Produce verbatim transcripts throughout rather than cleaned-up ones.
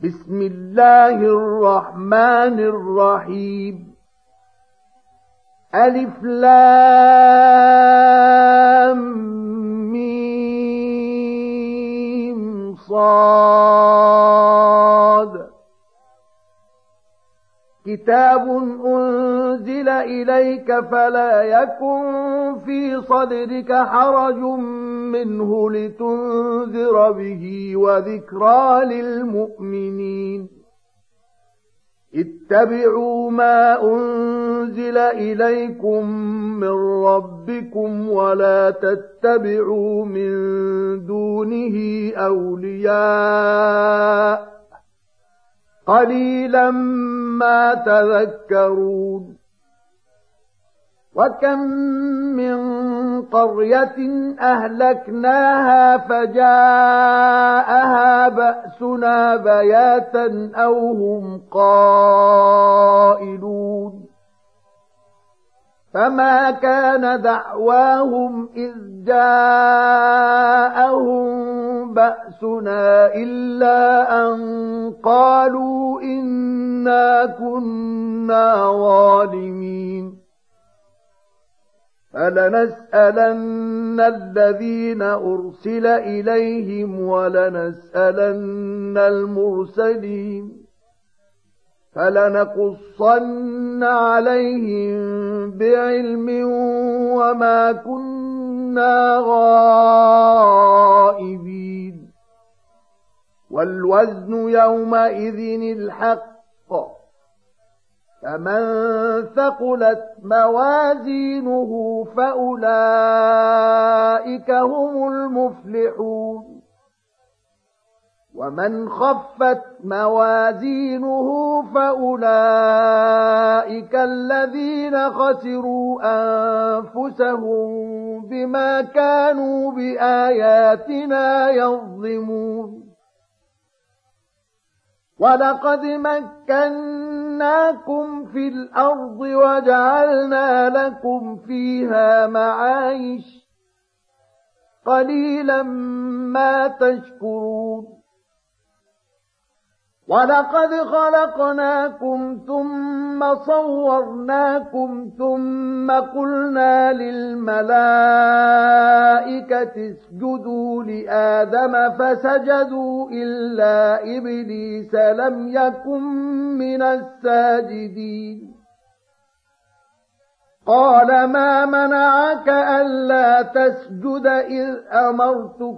بسم الله الرحمن الرحيم. ألف لام ميم صاد. كتاب أنزل إليك فلا يكن في صدرك حرج منه لتنذر به وذكرى للمؤمنين. اتبعوا ما أنزل إليكم من ربكم ولا تتبعوا من دونه أولياء قليلا ما تذكرون. وكم من قرية أهلكناها فجاءها بأسنا بياتا أو هم قائلون. فما كان دعواهم إذ جاءهم بأسنا إلا أن قالوا إنا كنا ظالمين. فلنسألن الذين أرسل إليهم ولنسألن المرسلين. فلنقصن عليهم بعلم وما كنا غائبين. والوزن يومئذ الحق. فمن ثقلت موازينه فأولئك هم المفلحون. ومن خفت موازينه فأولئك الذين خسروا أنفسهم بما كانوا بآياتنا يظلمون. ولقد مكناكم في الأرض وجعلنا لكم فيها معايش قليلا ما تشكرون. ولقد خلقناكم ثم صورناكم ثم قلنا للملائكة اسجدوا لآدم فسجدوا إلا إبليس لم يكن من الساجدين. قال ما منعك ألا تسجد إذ أمرتك؟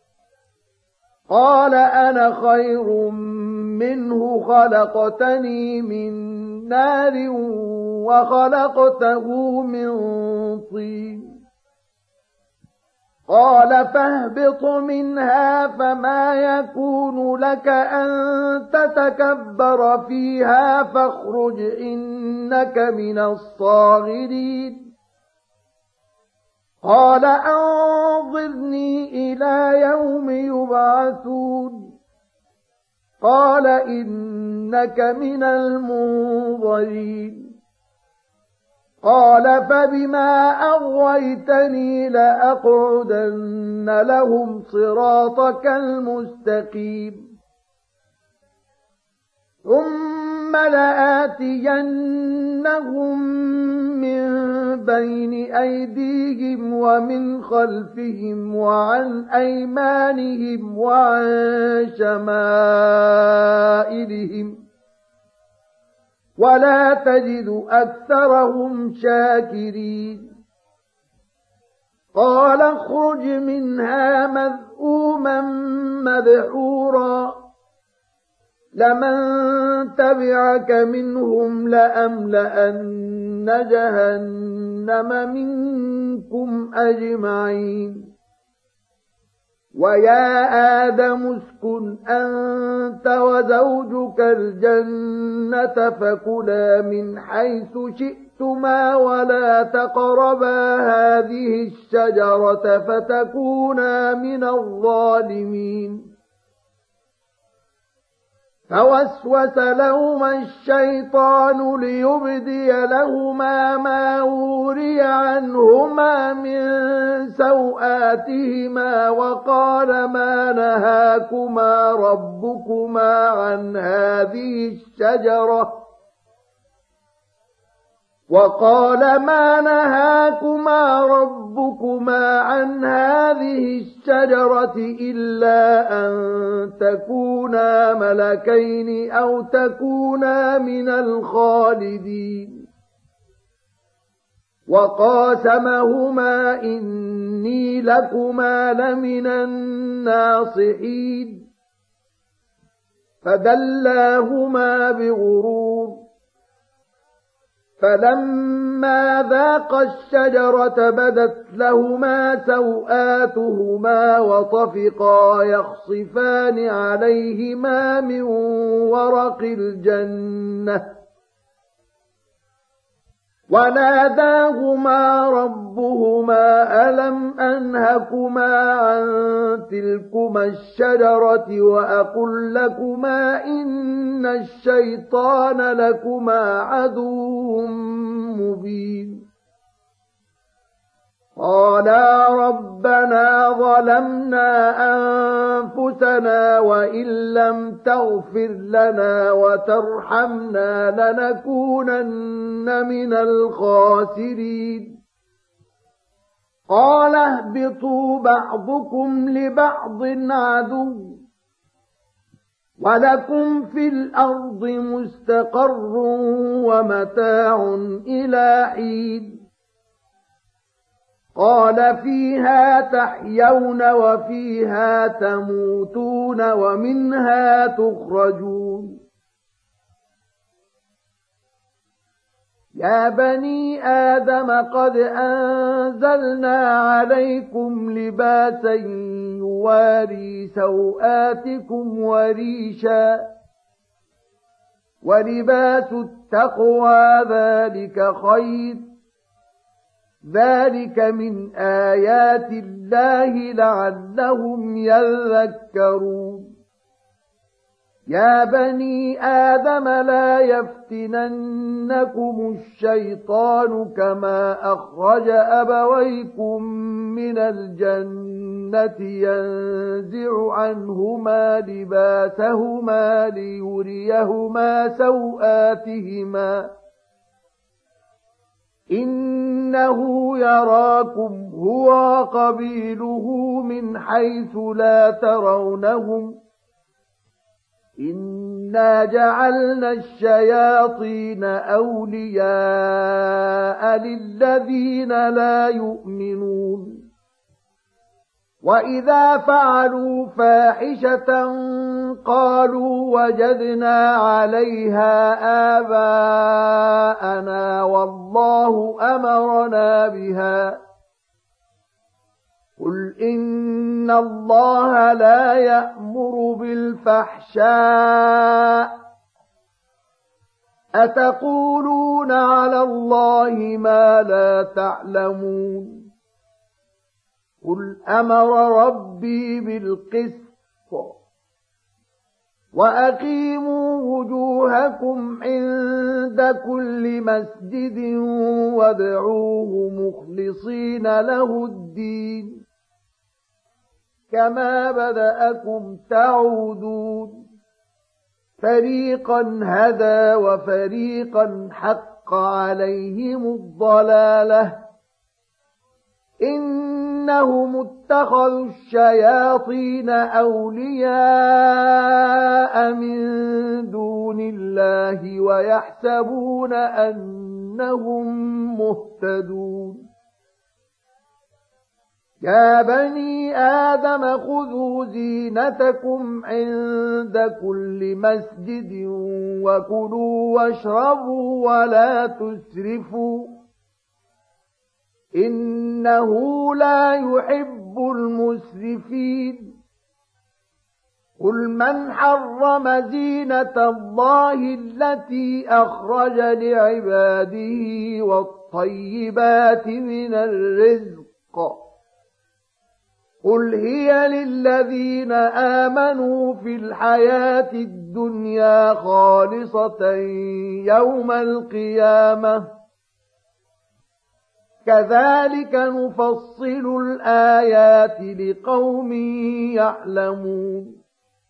قال أنا خير منه خلقتني من نار وخلقته من طين. قال فاهبط منها فما يكون لك أن تتكبر فيها فاخرج إنك من الصاغرين. قال أنظرني إلى يوم يبعثون. قال إنك من المنظرين. قال فبما أغويتني لأقعدن لهم صراطك المستقيم. ثم لآتينهم من بين أيديهم ومن خلفهم وعن أيمانهم وعن شمائلهم ولا تجد أكثرهم شاكرين. قال اخرج منها مذءوما مدحورا لمن تبعك منهم لأملأن جهنم منكم أجمعين. ويا آدم اسكن أنت وزوجك الجنة فكلا من حيث شئتما ولا تقربا هذه الشجرة فتكونا من الظالمين. فوسوس لهما الشيطان ليبدي لهما ما وري عنهما من سوآتهما وقال ما نهاكما ربكما عن هذه الشجرة وقال ما نهاكما ربكما عن هذه الشجرة إلا أن تكونا ملكين أو تكونا من الخالدين وقاسمهما إني لكما لمن الناصحين فدلاهما بغرور فلما ذاقا الشجرة بدت لهما سوآتهما وطفقا يخصفان عليهما من ورق الجنة وناداهما ربهما ألم أنهكما عن تلكما الشجرة وأقل لكما إن الشيطان لكما عدو مبين قالا ربنا ظلمنا أنفسنا وإن لم تغفر لنا وترحمنا لنكونن من الخاسرين قال اهبطوا بعضكم لبعض عدو ولكم في الأرض مستقر ومتاع إلى حين قال فيها تحيون وفيها تموتون ومنها تخرجون يا بني آدم قد أنزلنا عليكم لباسا يواري سوآتكم وريشا ولباس التقوى ذلك خير ذلك من آيات الله لعلهم يذكرون يا بني آدم لا يفتننكم الشيطان كما أخرج أبويكم من الجنة ينزع عنهما لباسهما ليريهما سوآتهما إنه يراكم هو وقبيله من حيث لا ترونهم إنا جعلنا الشياطين أولياء للذين لا يؤمنون وإذا فعلوا فاحشة قالوا وجدنا عليها آباءنا والله أمرنا بها قل إن الله لا يأمر بالفحشاء أتقولون على الله ما لا تعلمون قل أمر ربي بالقسط وأقيموا وجوهكم عند كل مسجد وادعوه مخلصين له الدين كما بدأكم تعودون فريقا هدى وفريقا حق عليهم الضلالة إنهم اتخذوا الشياطين أولياء من دون الله ويحسبون أنهم مهتدون يا بني آدم خذوا زينتكم عند كل مسجد وكلوا واشربوا ولا تسرفوا إنه لا يحب المسرفين قل من حرم زينة الله التي أخرج لعباده والطيبات من الرزق قل هي للذين آمنوا في الحياة الدنيا خالصة يوم القيامة كذلك نفصل الآيات لقوم يعلمون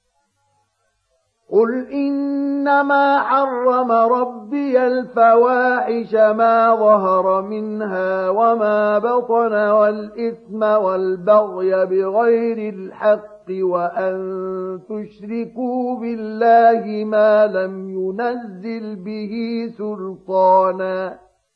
قل إنما حرم ربي الفواحش ما ظهر منها وما بطن والإثم والبغي بغير الحق وأن تشركوا بالله ما لم ينزل به سلطانا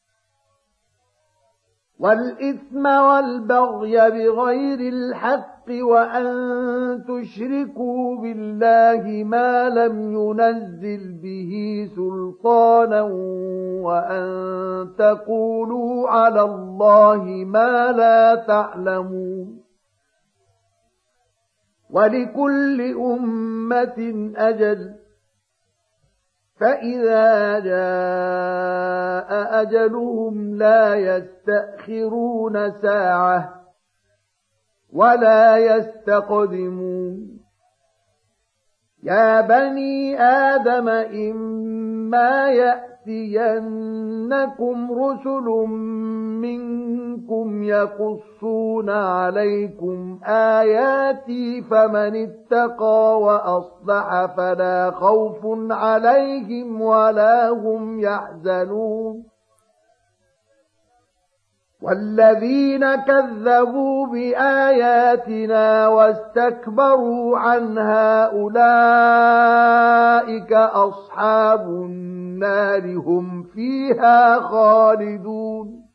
والإثم والبغي بغير الحق وأن تشركوا بالله ما لم ينزل به سلطانا وأن تقولوا على الله ما لا تعلمون ولكل أمة أجل فإذا جاء أجلهم لا يستأخرون ساعة ولا يستقدمون يا بني آدم إما يأتينكم رسل منكم يقصون عليكم آياتي فمن اتقى وأصلح فلا خوف عليهم ولا هم يحزنون والذين كذبوا بآياتنا واستكبروا عنها أولئك أصحاب النار هم فيها خالدون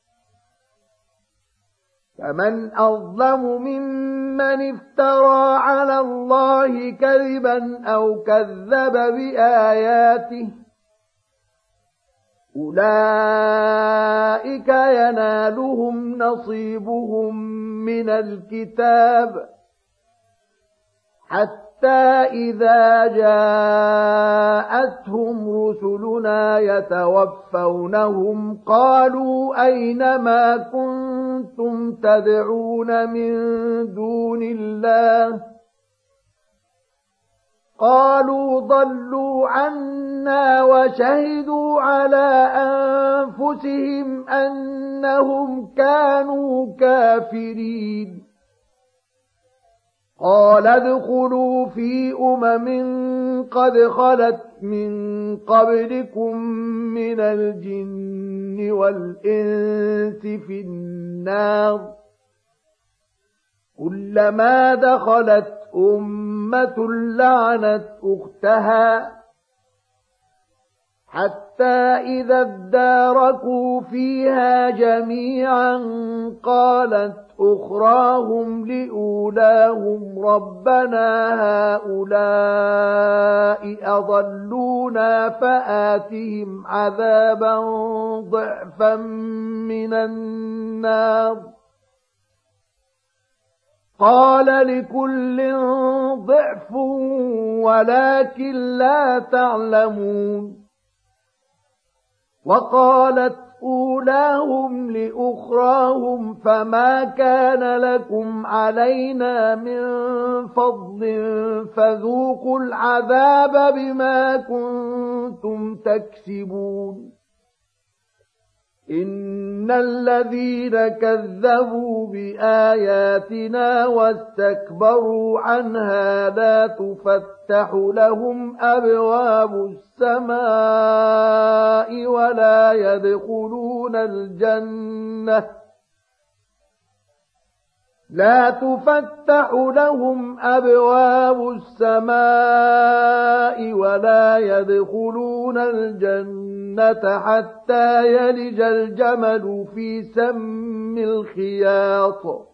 فمن أظلم ممن افترى على الله كذبا أو كذب بآياته أولئك ينالهم نصيبهم من الكتاب حتى إذا جاءتهم رسلنا يتوفونهم قالوا أين ما كنتم تدعون من دون الله قالوا ضلوا عنا وشهدوا على أنفسهم أنهم كانوا كافرين قال ادخلوا في أمم قد خلت من قبلكم من الجن والإنس في النار كلما دخلت أمة لعنت أختها حتى إذا اداركوا فيها جميعا قالت أخراهم لأولاهم ربنا هؤلاء أضلونا فآتهم عذابا ضعفا من النار قال لكل ضعف ولكن لا تعلمون وقالت أولاهم لأخراهم فما كان لكم علينا من فضل فذوقوا العذاب بما كنتم تكسبون إن الذين كذبوا بآياتنا واستكبروا عنها لا تفتح لهم أبواب السماء ولا يدخلون الجنة لا تفتح لهم أبواب السماء ولا يدخلون الجنة حتى يلج الجمل في سم الخياط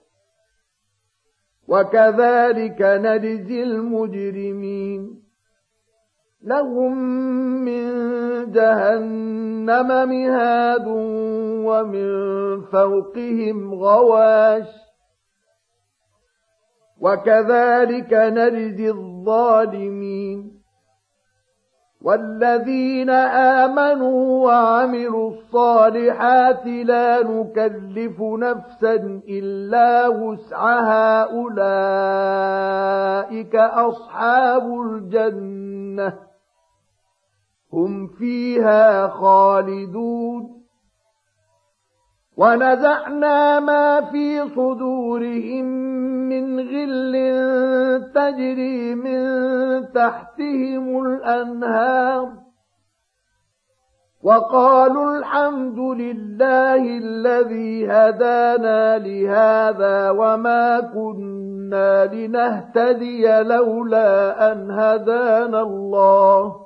وكذلك نجزي المجرمين لهم من جهنم مهاد ومن فوقهم غواش وكذلك نجزي الظالمين والذين آمنوا وعملوا الصالحات لا نكلف نفسا إلا وسعها أولئك أصحاب الجنة هم فيها خالدون ونزعنا ما في صدورهم من غل تجري من تحتهم الأنهار وقالوا الحمد لله الذي هدانا لهذا وما كنا لنهتدي لولا أن هدانا الله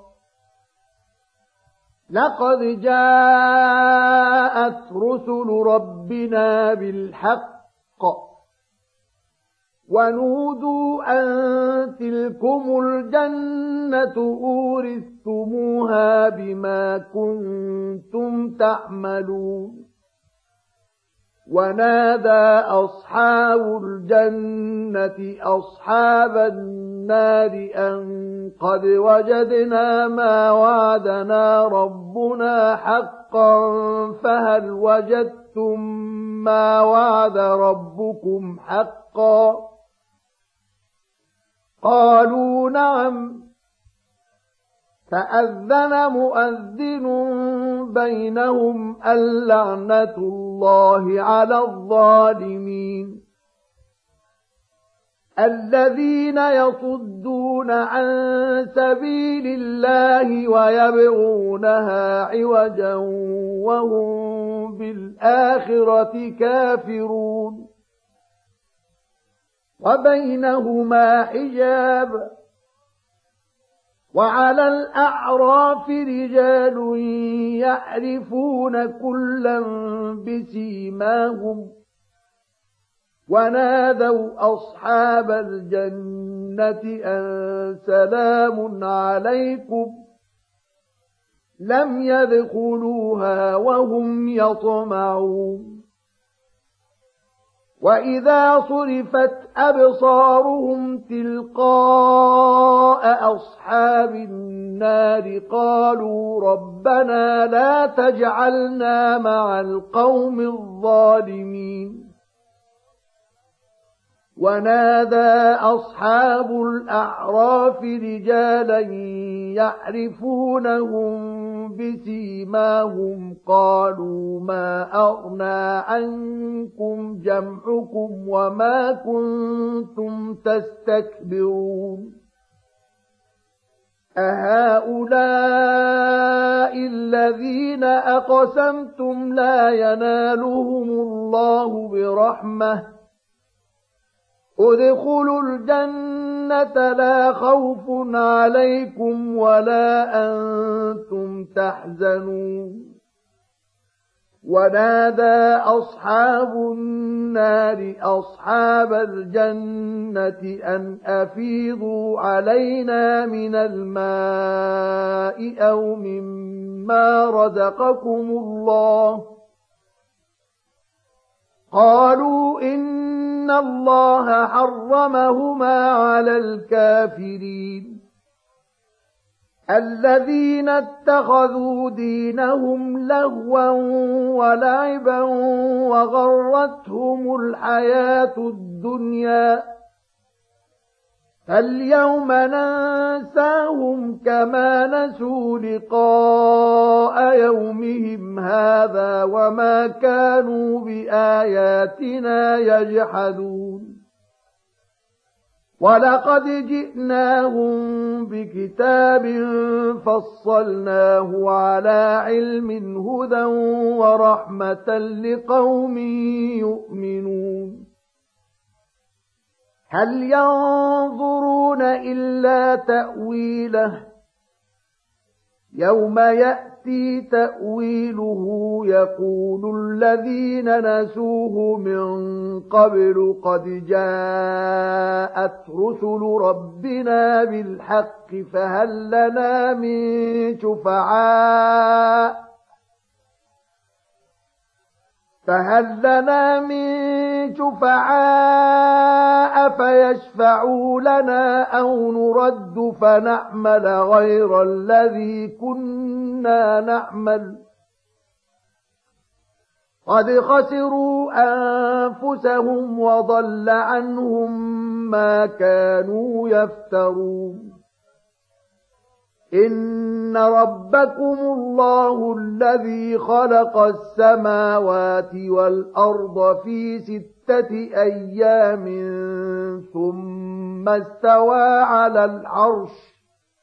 لقد جاءت رسل ربنا بالحق ونودوا أن تلكم الجنة أورثتموها بما كنتم تعملون ونادى أصحاب الجنة أصحاب النار أن قد وجدنا ما وعدنا ربنا حقا فهل وجدتم ما وعد ربكم حقا قالوا نعم فأذن مؤذن بينهم اللعنة الله على الظالمين الذين يصدون عن سبيل الله ويبغونها عوجا وهم بالآخرة كافرون وبينهما حجاب وعلى الأعراف رجال يعرفون كلا بسيماهم ونادوا أصحاب الجنة أن سلام عليكم لم يدخلوها وهم يطمعون وإذا صرفت أبصارهم تلقاء أصحاب النار قالوا ربنا لا تجعلنا مع القوم الظالمين ونادى أصحاب الأعراف رجالا يعرفونهم بسيماهم قالوا ما أغنى عنكم جمعكم وما كنتم تستكبرون أهؤلاء الذين أقسمتم لا ينالهم الله برحمة ادخلوا الجنة لا خوف عليكم ولا أنتم تحزنون ونادى أصحاب النار أصحاب الجنة أن أفيضوا علينا من الماء أو مما رزقكم الله قالوا إن الله حرمهما على الكافرين الذين اتخذوا دينهم لهوا ولعبا وغرتهم الحياة الدنيا فاليوم ننساهم كما نسوا لقاء يومهم هذا وما كانوا بآياتنا يجحدون ولقد جئناهم بكتاب فصلناه على علم هدى ورحمة لقوم يؤمنون هل ينظرون إلا تأويله يوم يأتي تأويله يقول الذين نسوه من قبل قد جاءت رسل ربنا بالحق فهل لنا من شفعاء فهل لنا من شفعاء فيشفعوا لنا أو نرد فنعمل غير الذي كنا نعمل قد خسروا أنفسهم وضل عنهم ما كانوا يفترون إن ربكم الله الذي خلق السماوات والأرض في ستة أيام ثم استوى على العرش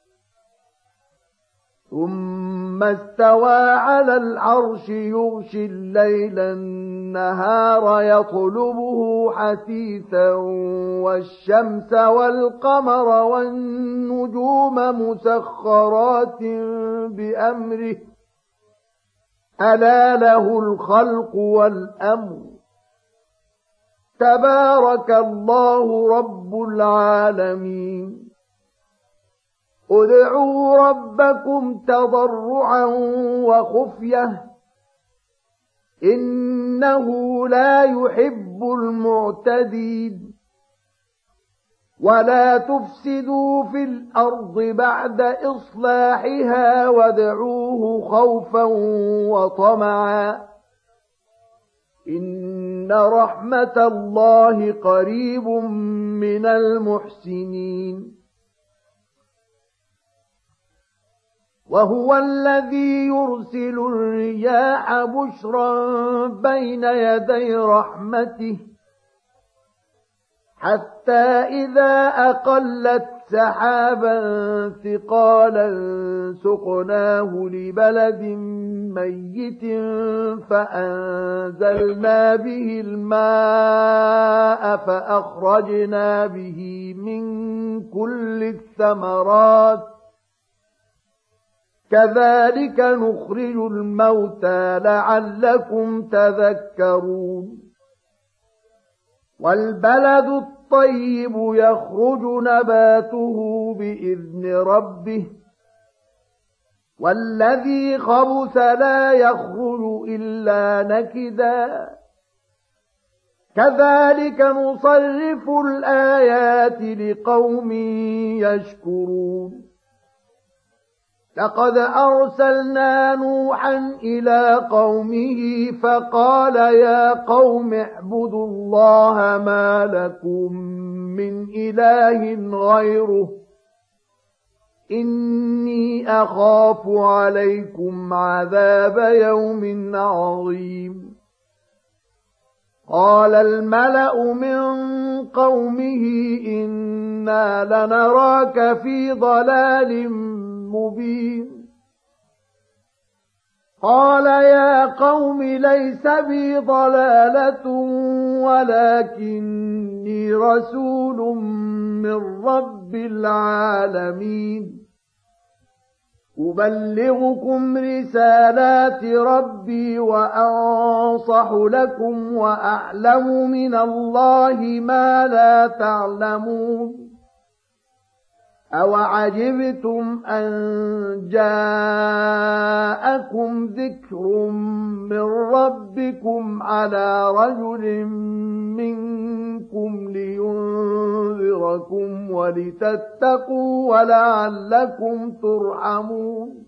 ثم استوى على العرش يغشي الليل النهار يطلبه حثيثا والشمس والقمر والنجوم مسخرات بأمره ألا له الخلق والأمر تبارك الله رب العالمين ادعوا ربكم تضرعا وخفية إنه لا يحب المعتدين ولا تفسدوا في الأرض بعد إصلاحها وادعوه خوفا وطمعا إن رحمة الله قريب من المحسنين وهو الذي يرسل الرياح بشرا بين يدي رحمته حتى إذا أقلت سحابا ثقالا سقناه لبلد ميت فأنزلنا به الماء فأخرجنا به من كل الثمرات كذلك نخرج الموتى لعلكم تذكرون والبلد الطيب يخرج نباته بإذن ربه والذي خبث لا يخرج إلا نكدا كذلك نصرف الآيات لقوم يشكرون لقد أرسلنا نوحا إلى قومه فقال يا قوم اعبدوا الله ما لكم من إله غيره إني أخاف عليكم عذاب يوم عظيم قال الملأ من قومه إنا لنراك في ضلال مبين قال يا قوم ليس بي ضلالة ولكني رسول من رب العالمين أبلغكم رسالات ربي وأنصح لكم وأعلم من الله ما لا تعلمون أوعجبتم أن جاءكم ذكر من ربكم على رجل منكم لينذركم ولتتقوا ولعلكم ترحمون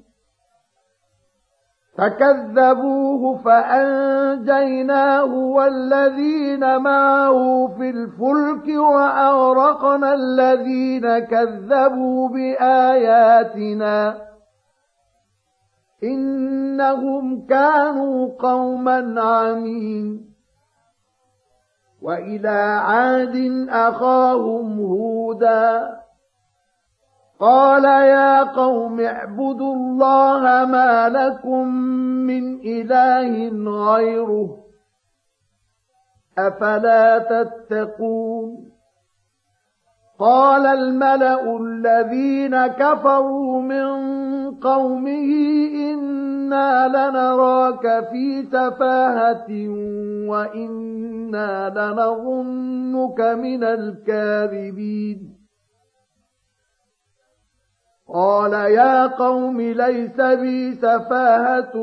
فكذبوه فأنجيناه والذين معه في الفلك وأغرقنا الذين كذبوا بآياتنا إنهم كانوا قوما عمين وإلى عاد أخاهم هودا قال يا قوم اعبدوا الله ما لكم من إله غيره أفلا تتقون قال الملأ الذين كفروا من قومه إنا لنراك في سفاهة وإنا لنظنك من الكاذبين قال يا قوم ليس بي سفاهة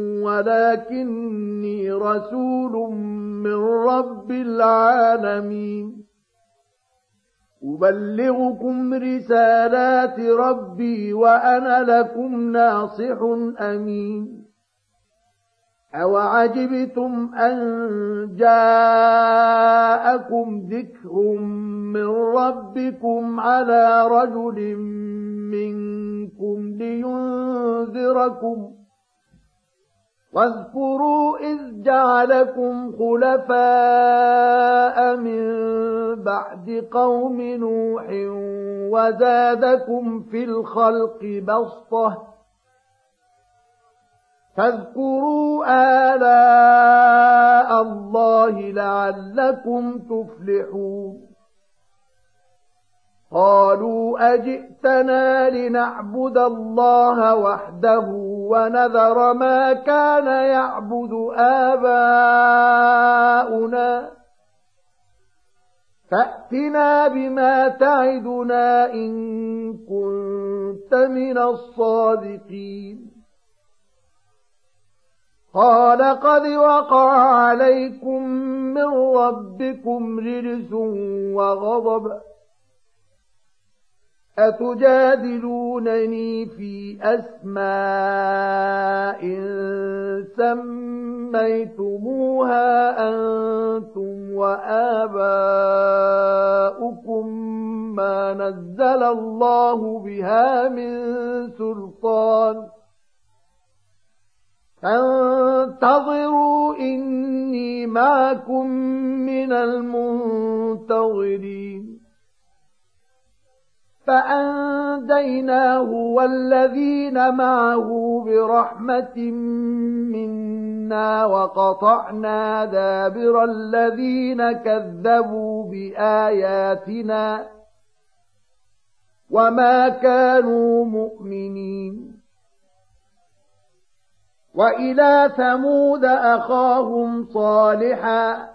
ولكني رسول من رب العالمين أبلغكم رسالات ربي وأنا لكم ناصح أمين أوعجبتم أن جاءكم ذكر من ربكم على رجل منكم لينذركم واذكروا إذ جعلكم خلفاء من بعد قوم نوح وزادكم في الخلق بسطة فاذكروا آلاء الله لعلكم تفلحون قالوا أجئتنا لنعبد الله وحده ونذر ما كان يعبد آباؤنا فأتنا بما تعدنا إن كنت من الصادقين قال قد وقع عليكم من ربكم رجس وغضب أتجادلونني في أسماء سميتموها أنتم وآباؤكم ما نزل الله بها من سلطان فانتظروا إني معكم من المنتظرين فأنجيناه والذين معه برحمة منا وقطعنا دابر الذين كذبوا بآياتنا وما كانوا مؤمنين وإلى ثمود أخاهم صالحا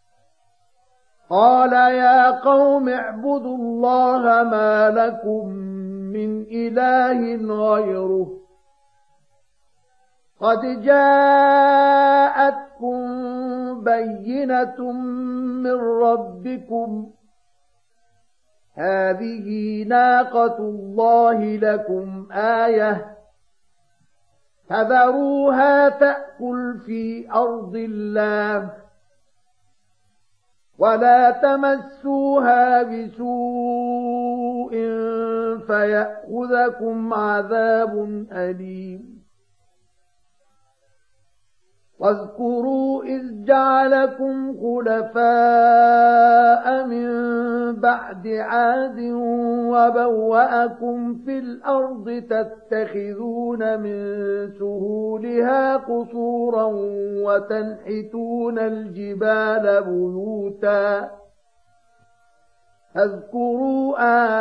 قال يا قوم اعبدوا الله ما لكم من إله غيره قد جاءتكم بينة من ربكم هذه ناقة الله لكم آية فذروها تأكل في أرض الله ولا تمسوها بسوء فيأخذكم عذاب أليم واذكروا إذ جعلكم خلفاء من بعد عاد وبوأكم في الأرض تتخذون من سهولها قصورا وتنحتون الجبال بيوتا فاذكروا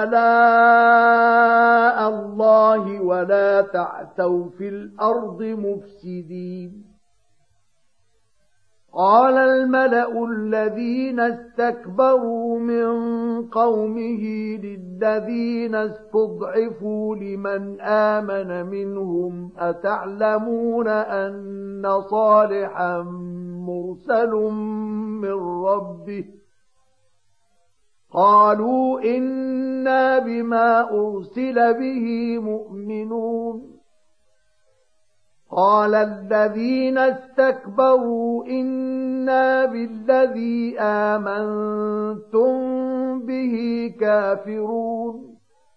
آلاء الله ولا تعثوا في الأرض مفسدين قال الملأ الذين استكبروا من قومه للذين استضعفوا لمن آمن منهم أتعلمون أن صالحا مرسل من ربه قالوا إنا بما أرسل به مؤمنون قال الذين استكبروا إنا بالذي آمنتم به كافرون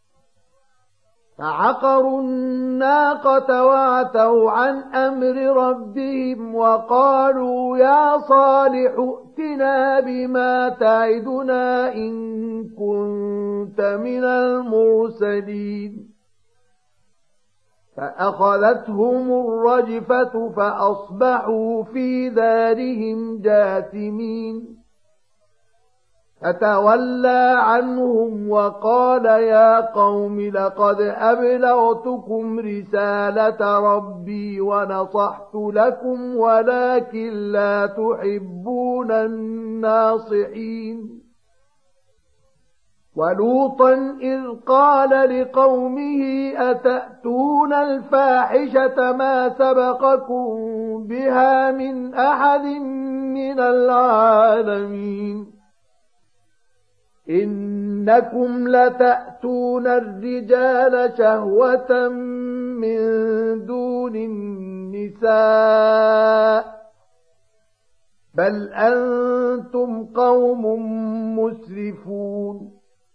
فعقروا الناقة وعتوا عن أمر ربهم وقالوا يا صالح ائتنا بما تعدنا إن كنت من المرسلين فأخذتهم الرجفة فأصبحوا في دارهم جاثمين فتولى عنهم وقال يا قوم لقد أبلغتكم رسالة ربي ونصحت لكم ولكن لا تحبون الناصحين ولوطا إذ قال لقومه أتأتون الفاحشة ما سبقكم بها من أحد من العالمين إنكم لتأتون الرجال شهوة من دون النساء بل أنتم قوم مسرفون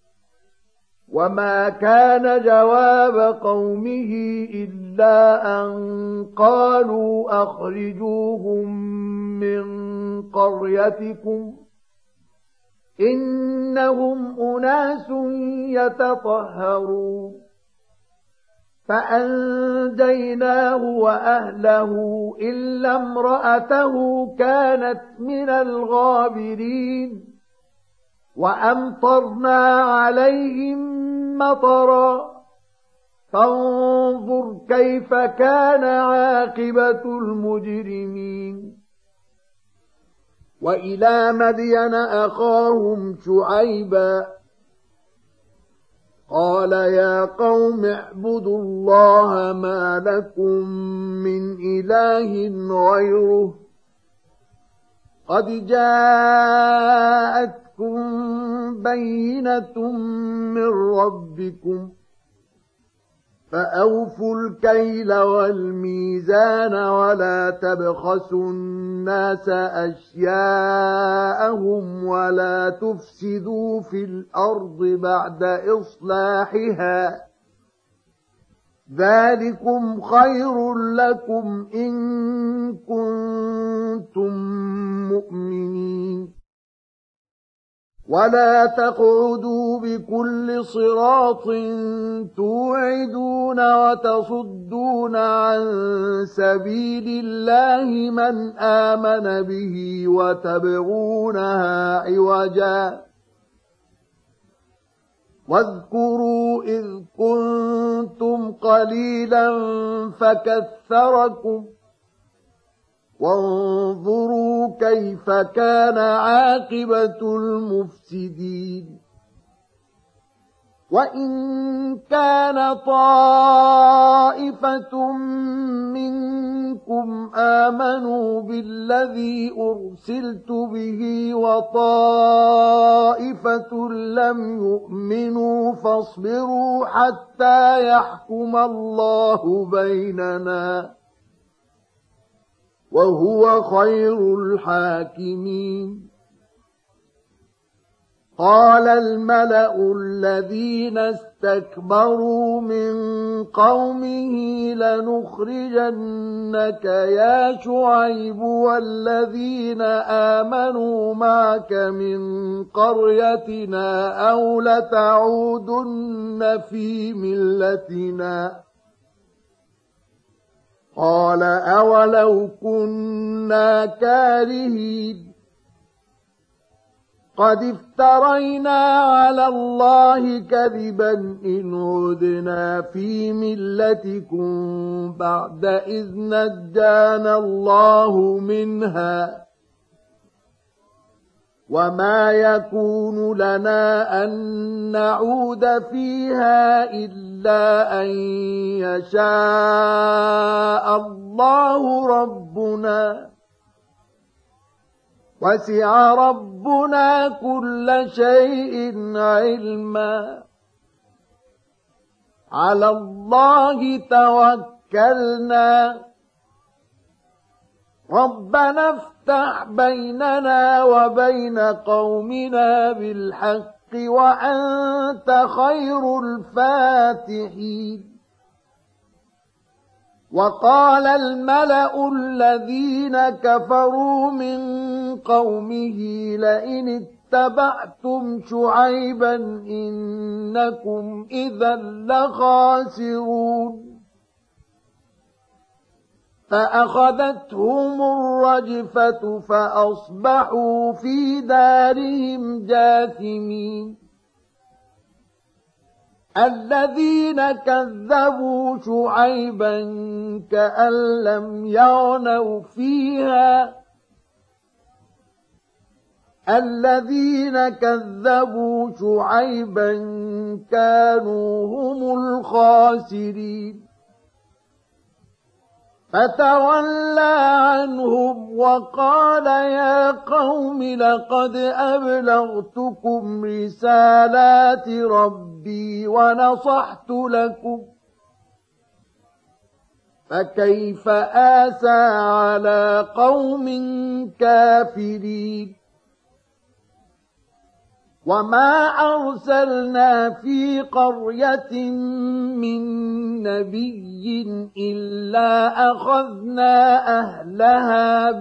وما كان جواب قومه إلا أن قالوا أخرجوهم من قريتكم إنهم أناس يتطهرون فأنجيناه وأهله إلا امرأته كانت من الغابرين وأمطرنا عليهم مطرا فانظر كيف كان عاقبة المجرمين وإلى مدين أخاهم شعيبا قال يا قوم اعبدوا الله ما لكم من إله غيره قد جاءتكم بينة من ربكم فأوفوا الكيل والميزان ولا تبخسوا الناس أشياءهم ولا تفسدوا في الأرض بعد إصلاحها ذلكم خير لكم إن كنتم مؤمنين ولا تقعدوا بكل صراط توعدون وتصدون عن سبيل الله من آمن به وتبغونها عوجا واذكروا إذ كنتم قليلا فكثركم وانظروا كيف كان عاقبة المفسدين وإن كان طائفة منكم آمنوا بالذي أرسلت به وطائفة لم يؤمنوا فاصبروا حتى يحكم الله بيننا وهو خير الحاكمين قال الملأ الذين استكبروا من قومه لنخرجنك يا شعيب والذين آمنوا معك من قريتنا أو لتعودن في ملتنا قال أولو كنا كارهين قد افترينا على الله كذبا إن عدنا في ملتكم بعد إذ نجانا الله منها وما يكون لنا أن نعود فيها إلا أن يشاء الله ربنا وسع ربنا كل شيء علما على الله توكلنا ربنا افتح بيننا وبين قومنا بالحق وأنت خير الفاتحين وقال الملأ الذين كفروا من قومه لئن اتبعتم شعيبا إنكم إذا لخاسرون فأخذتهم الرجفة فأصبحوا في دارهم جاثمين الذين كذبوا شعيبا كأن لم يغنوا فيها الذين كذبوا شعيبا كانوا هم الخاسرين فتولى عنهم وقال يا قوم لقد أبلغتكم رسالات ربي ونصحت لكم فكيف آسى على قوم كافرين وما أرسلنا في قرية من نبي إلا أخذنا أهلها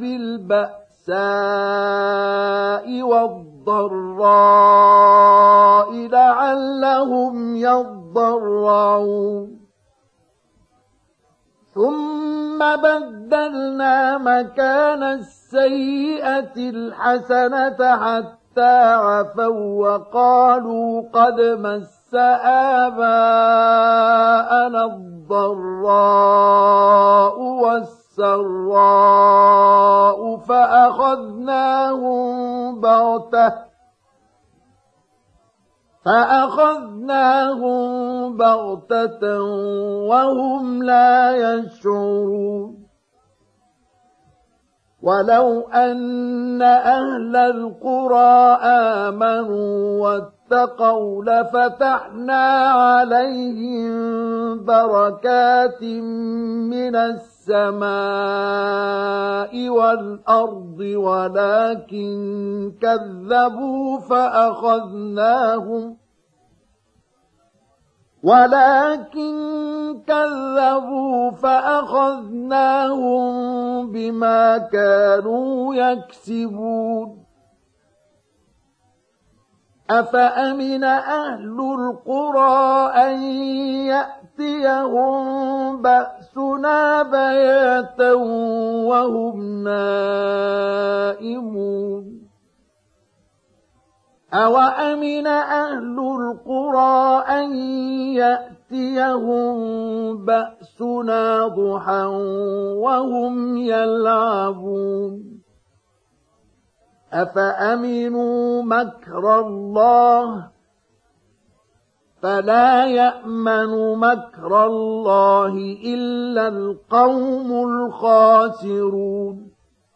بالبأساء والضراء لعلهم يضرعون ثم بدلنا مكان السيئة الحسنة حتى عفوا وقالوا قد مس آباءنا الضراء والسراء فأخذناهم بغتة فأخذناهم بغتة وهم لا يشعرون ولو أن أهل القرى آمنوا واتقوا لفتحنا عليهم بركات من السماء والأرض ولكن كذبوا فأخذناهم ولكن كذبوا فأخذناهم بما كانوا يكسبون أفأمن أهل القرى أن يأتيهم بأسنا بياتا وهم نائمون أوأمن أهل القرى أن يأتيهم بأسنا ضحى وهم يلعبون أفأمنوا مكر الله فلا يأمن مكر الله إلا القوم الخاسرون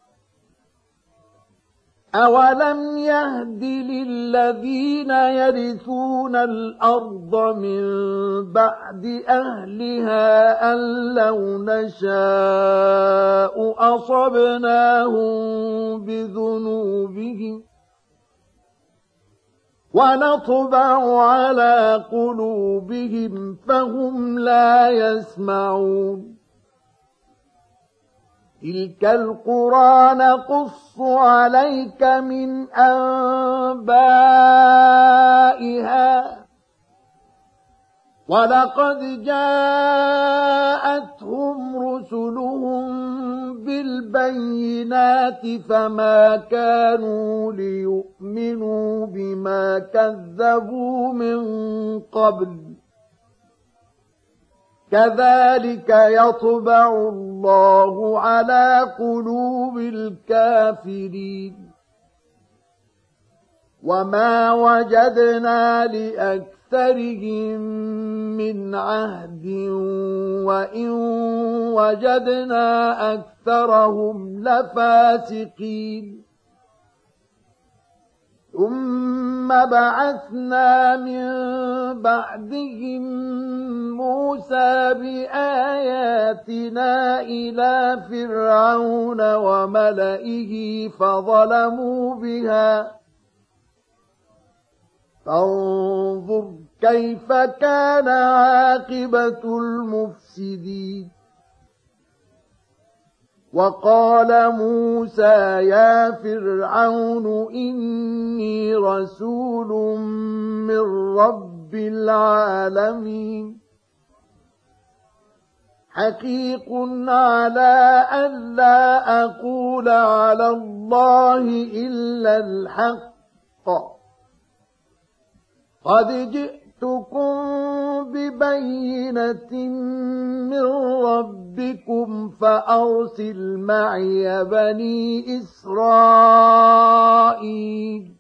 أولم يهد للذين يرثون الأرض من بعد أهلها أن لو نشاء أصبناهم بذنوبهم ونطبع على قلوبهم فهم لا يسمعون تلك القرى نقص عليك من أنبائها ولقد جاءتهم رسلهم بالبينات فما كانوا ليؤمنوا بما كذبوا من قبل كذلك يطبع الله على قلوب الكافرين وما وجدنا لأكثرهم من عهد وإن وجدنا أكثرهم لفاسقين ثم بعثنا من بعدهم موسى بآياتنا إلى فرعون وملئه فظلموا بها فانظر كيف كان عاقبة المفسدين وقال موسى يا فرعون إني رسول من رب العالمين حقيق على أن لا أقول على الله إلا الحق قد جئت جئتكم ببينة من ربكم فأرسل معي بني إسرائيل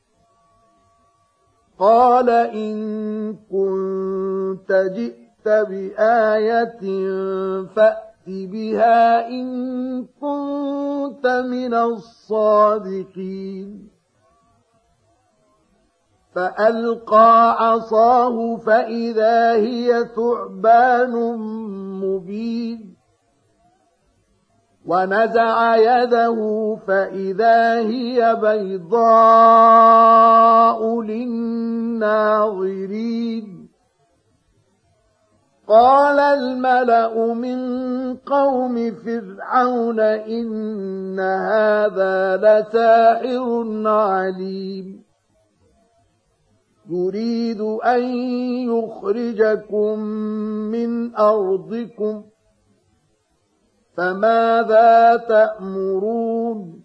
قال إن كنت جئت بآية فأت بها إن كنت من الصادقين فألقى عصاه فإذا هي ثعبان مبين ونزع يده فإذا هي بيضاء للناظرين قال الملأ من قوم فرعون إن هذا لساحر عليم يريد أن يخرجكم من أرضكم فماذا تأمرون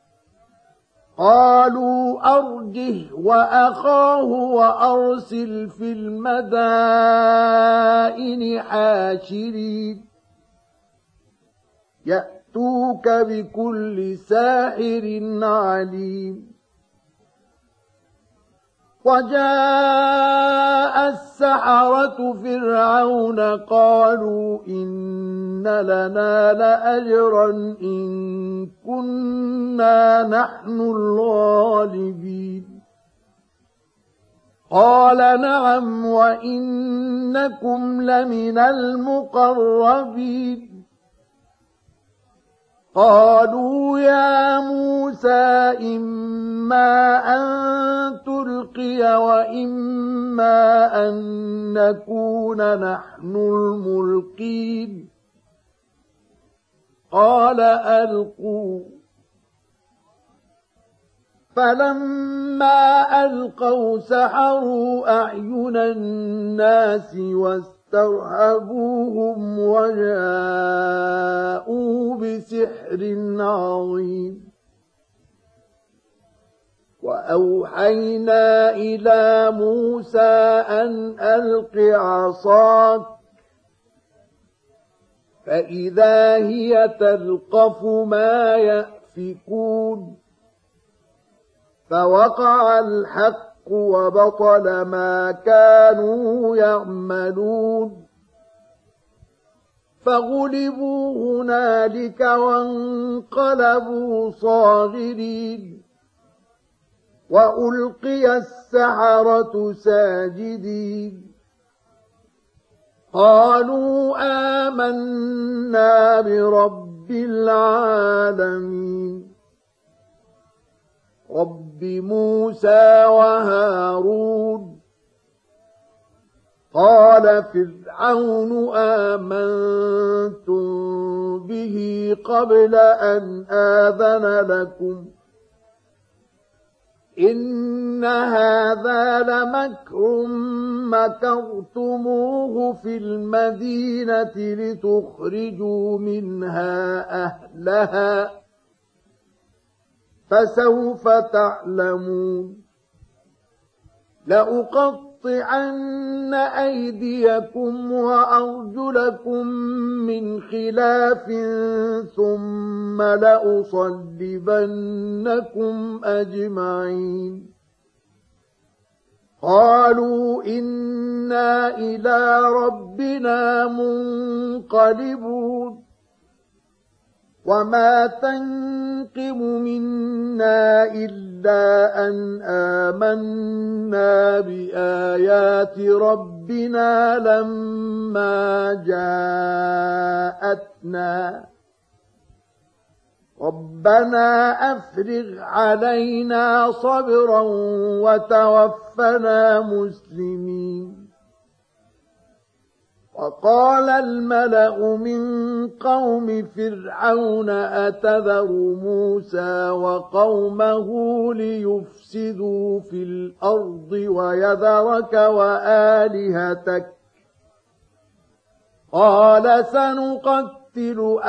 قالوا أرجه وأخاه وأرسل في المدائن حاشرين يأتوك بكل ساحر عليم وجاء السحرة فرعون قالوا إن لنا لأجرا إن كنا نحن الغالبين قال نعم وإنكم لمن المقربين قالوا يا موسى إما أن تلقي وإما أن نكون نحن الملقين قال ألقوا فلما ألقوا سحروا أعين الناس واسترهبوهم وجاءوا بسحر عظيم وأوحينا إلى موسى أن ألق عصاك فإذا هي تلقف ما يأفكون فوقع الحق وبطل ما كانوا يعملون فغلبوا هنالك وانقلبوا صاغرين وألقي السحرة ساجدين قالوا آمنا برب العالمين رب موسى وهارون قال فرعون آمنتم به قبل أن آذن لكم إن هذا لمكر مكرتموه في المدينة لتخرجوا منها أهلها فسوف تعلمون لأقطعن أيديكم وأرجلكم من خلاف ثم لأصلبنكم أجمعين قالوا إنا إلى ربنا منقلبون وما تنقم منا إلا أن آمنا بآيات ربنا لما جاءتنا ربنا أفرغ علينا صبرا وتوفنا مسلمين وقال الملأ من قوم فرعون أتذر موسى وقومه ليفسدوا في الأرض ويذرك وآلهتك قال سنقتل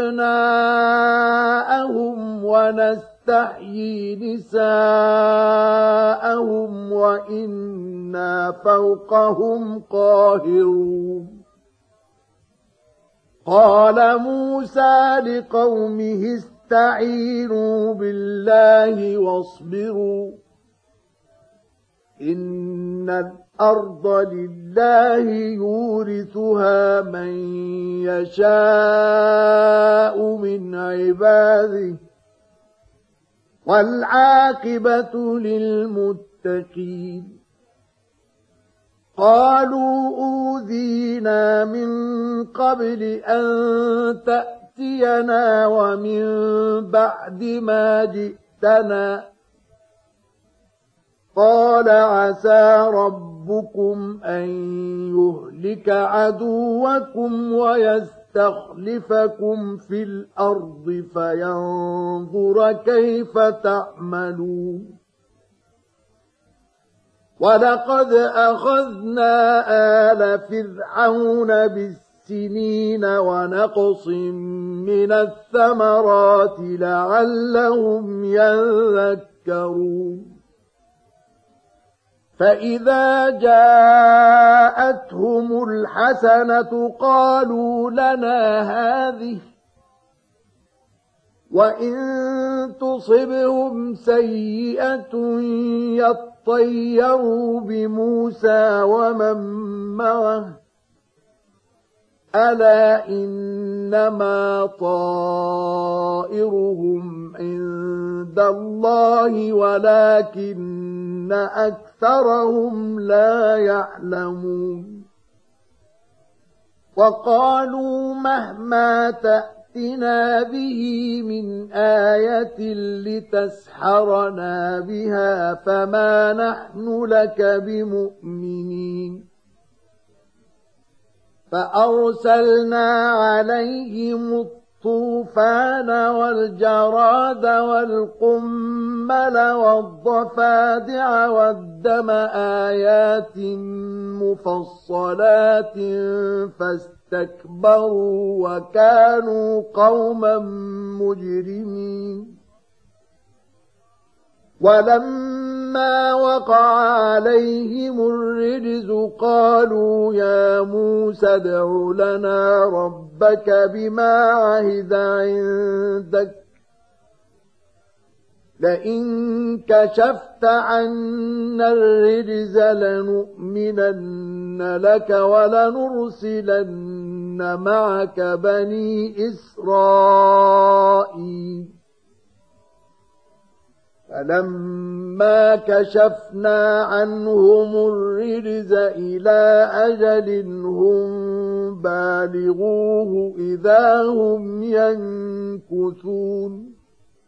أبناءهم ونستحيي نساءهم وإنا إنا فوقهم قاهرون قال موسى لقومه استعينوا بالله واصبروا إن الأرض لله يورثها من يشاء من عباده والعاقبة للمتقين قالوا أوذينا من قبل أن تأتينا ومن بعد ما جئتنا قال عسى ربكم أن يهلك عدوكم ويستخلفكم في الأرض فينظر كيف تعملون ولقد أخذنا آل فرعون بالسنين ونقص من الثمرات لعلهم يذكرون فإذا جاءتهم الحسنة قالوا لنا هذه وإن تصبهم سيئة يطيروا بموسى ومن معه ألا إنما طائرهم عند الله ولكن أكثرهم لا يعلمون وقالوا مهما تأتنا به من آية لتسحرنا بها فما نحن لك بمؤمنين فأرسلنا عليهم الطوفان والجراد والقمل والضفادع والدم آيات مفصلات فاستكبروا وكانوا قوما مجرمين ولما وقع عليهم الرجز قالوا يا موسى ادع لنا ربك بما عهد عندك لئن كشفت عنا الرجز لنؤمنن لك ولنرسلن معك بني إسرائيل فلما كشفنا عنهم الرجز إلى أجل هم بالغوه إذا هم ينكثون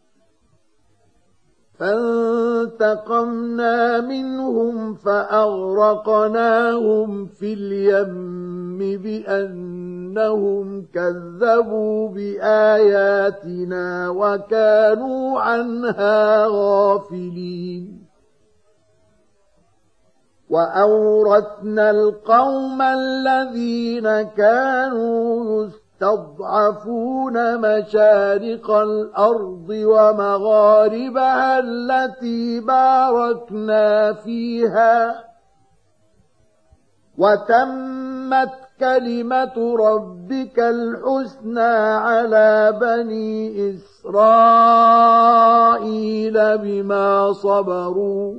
فانتقمنا منهم فأغرقناهم في اليم بأنهم كذبوا بآياتنا وكانوا عنها غافلين وأورثنا القوم الذين كانوا يستضعفون مشارق الأرض ومغاربها التي باركنا فيها وتمت كلمة ربك الحسنى على بني إسرائيل بما صبروا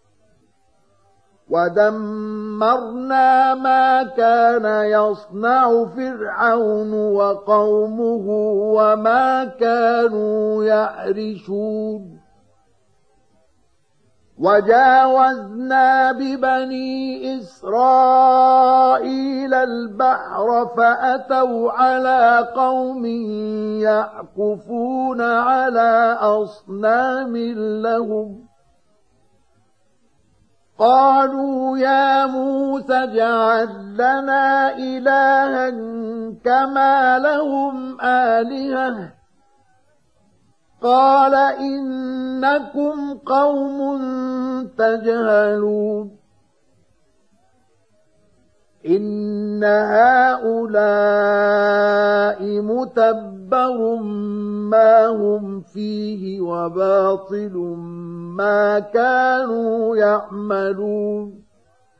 ودمرنا ما كان يصنع فرعون وقومه وما كانوا يعرشون وجاوزنا ببني إسرائيل البحر فأتوا على قوم يعكفون على أصنام لهم قالوا يا موسى اجعل لنا إلها كما لهم آلهة قال إنكم قوم تجهلون إن هؤلاء متبر ما هم فيه وباطل ما كانوا يعملون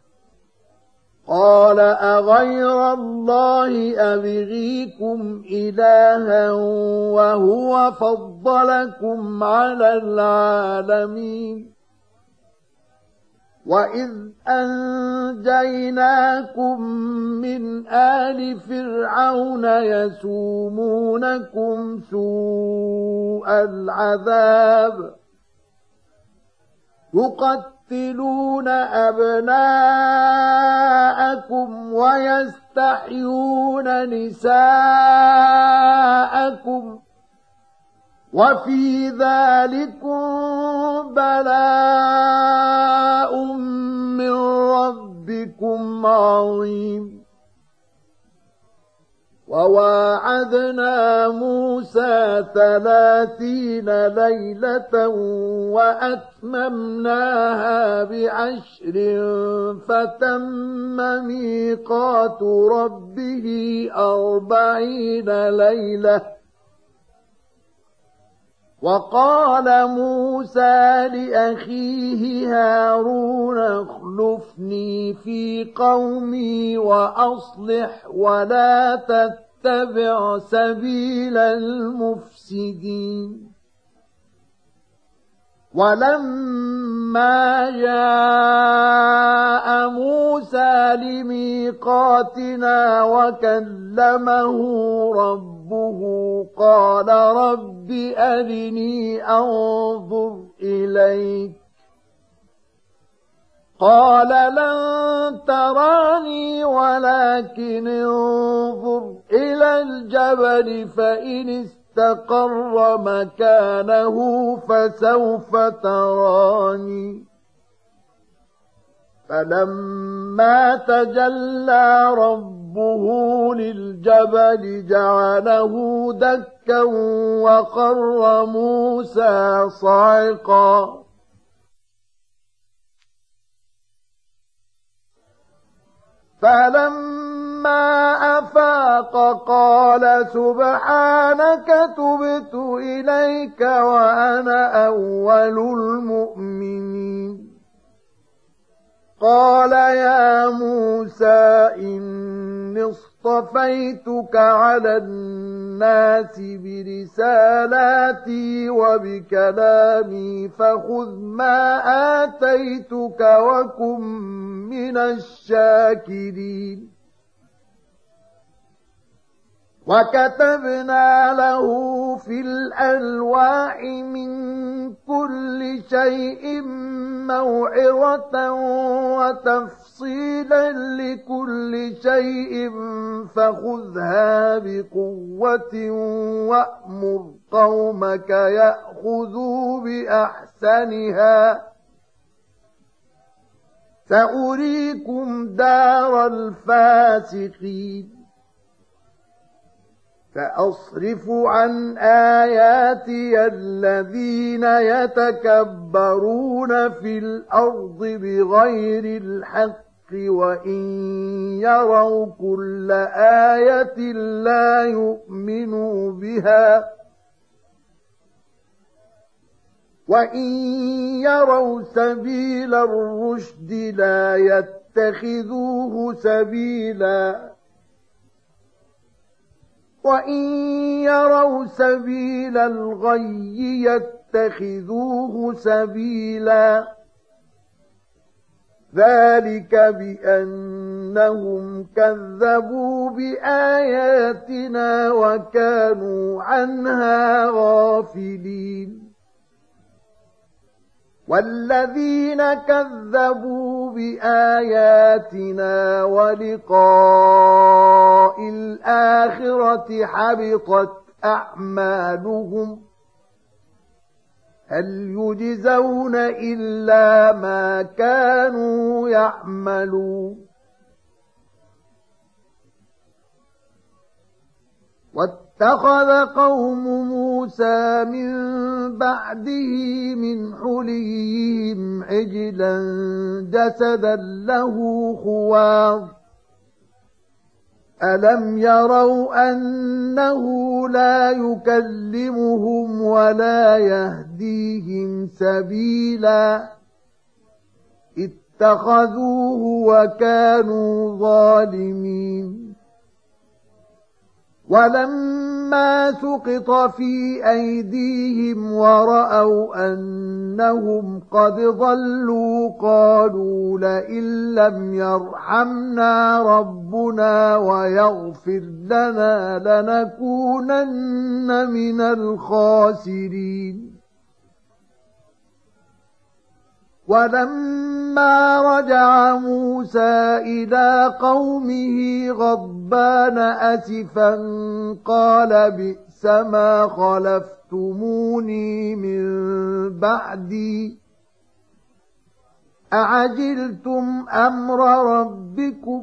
قال أغير الله أبغيكم إلها وهو فضلكم على العالمين وإذ أنجيناكم من آل فرعون يسومونكم سوء العذاب يقتلون أبناءكم ويستحيون نساءكم وفي ذلكم بلاء من ربكم عظيم وواعدنا موسى ثلاثين ليلة وأتممناها بعشر فتم ميقات ربه أربعين ليلة وقال موسى لأخيه هارون اخلفني في قومي وأصلح ولا تتبع سبيل المفسدين ولما جاء موسى لميقاتنا وكلمه ربه قال رب أرني أنظر إليك قال لن تراني ولكن انظر إلى الجبل فإن استقر مكانه فسوف تراني فلما تجلى ربه للجبل جعله دكا وخر موسى صعقا فلما أفاق قال سبحانك تبت إليك وأنا أول المؤمنين قال يا موسى إني اصطفيتك على الناس برسالاتي وبكلامي فخذ ما آتيتك وكن من الشاكرين وكتبنا له في الألواح من كل شيء موعظة وتفصيلا لكل شيء فخذها بقوة وأمر قومك يأخذوا بأحسنها سأريكم دار الفاسقين سأصرف عن آياتي الذين يتكبرون في الأرض بغير الحق وإن يروا كل آية لا يؤمنوا بها وإن يروا سبيل الرشد لا يتخذوه سبيلا وإن يروا سبيل الغي يتخذوه سبيلا ذلك بأنهم كذبوا بآياتنا وكانوا عنها غافلين والذين كذبوا بآياتنا ولقاء الآخرة حبطت أعمالهم هل يجزون إلا ما كانوا يعملون واتخذ قوم موسى من بعده من حليهم عجلا جسدا له خوار ألم يروا أنه لا يكلمهم ولا يهديهم سبيلا اتخذوه وكانوا ظالمين. ولما سقط في أيديهم ورأوا أنهم قد ضلوا قالوا لئن لم يرحمنا ربنا ويغفر لنا لنكونن من الخاسرين. ولما رجع موسى إلى قومه غضبان أسفا قال بئس ما خلفتموني من بعدي أعجلتم أمر ربكم.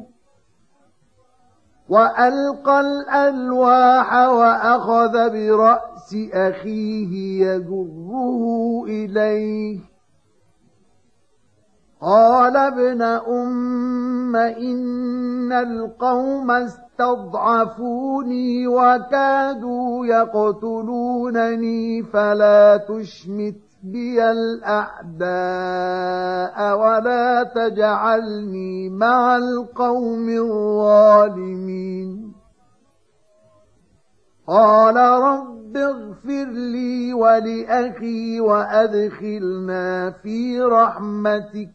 وألقى الألواح وأخذ برأس أخيه يجره إليه قال ابن أم إن القوم استضعفوني وكادوا يقتلونني فلا تشمت بي الأعداء ولا تجعلني مع القوم الظالمين. قال رب اغفر لي ولأخي وأدخلنا في رحمتك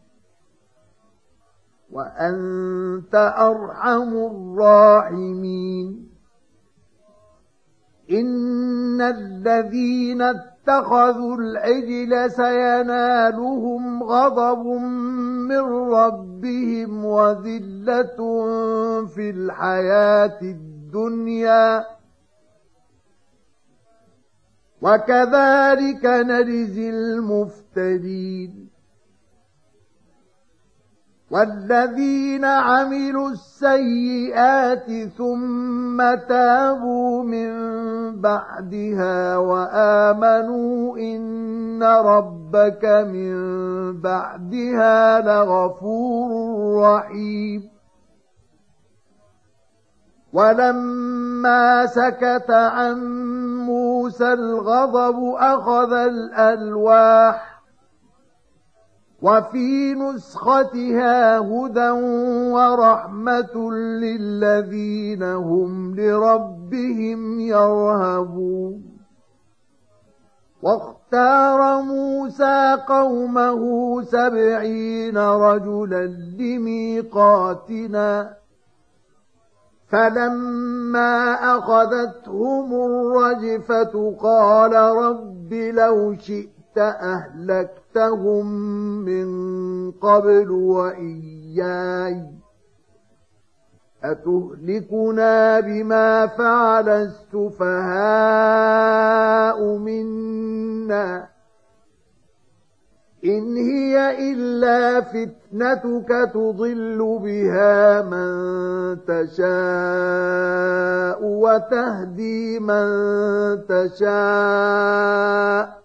وأنت أرحم الراحمين. إن الذين اتخذوا العجل سينالهم غضب من ربهم وذلة في الحياة الدنيا وكذلك نجزي المفترين. والذين عملوا السيئات ثم تابوا من بعدها وآمنوا إن ربك من بعدها لغفور رحيم. ولما سكت عن موسى الغضب أخذ الألواح وفي نسختها هدى ورحمة للذين هم لربهم يرهبون. واختار موسى قومه سبعين رجلا لميقاتنا فلما أخذتهم الرجفة قال رب لو شئت أهلكتهم من قبل وإياي أتهلكنا بما فعل السفهاء منا إن هي إلا فتنتك تضل بها من تشاء وتهدي من تشاء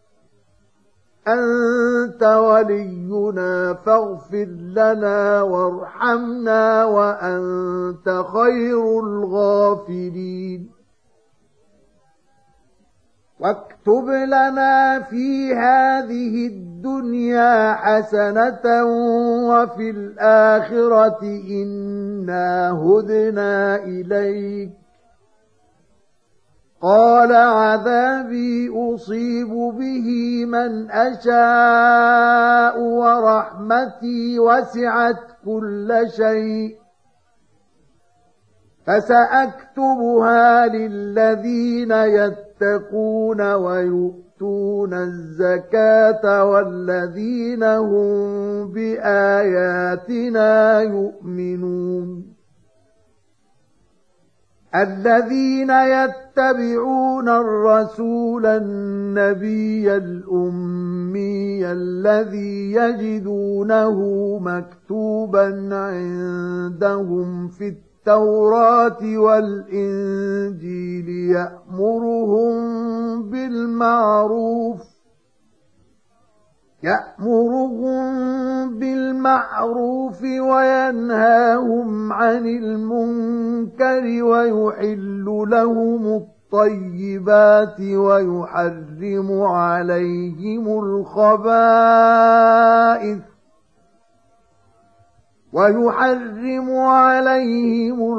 أنت ولينا فاغفر لنا وارحمنا وأنت خير الغافرين. واكتب لنا في هذه الدنيا حسنة وفي الآخرة إنا هدنا إليك قال عذابي أصيب به من أشاء ورحمتي وسعت كل شيء فسأكتبها للذين يتقون ويؤتون الزكاة والذين هم بآياتنا يؤمنون. الذين يتبعون الرسول النبي الأمي الذي يجدونه مكتوبا عندهم في التوراة والإنجيل يأمرهم بالمعروف يأمرهم بالمعروف وينهاهم عن المنكر ويحل لهم الطيبات ويحرم عليهم الخبائث ويحرم عليهم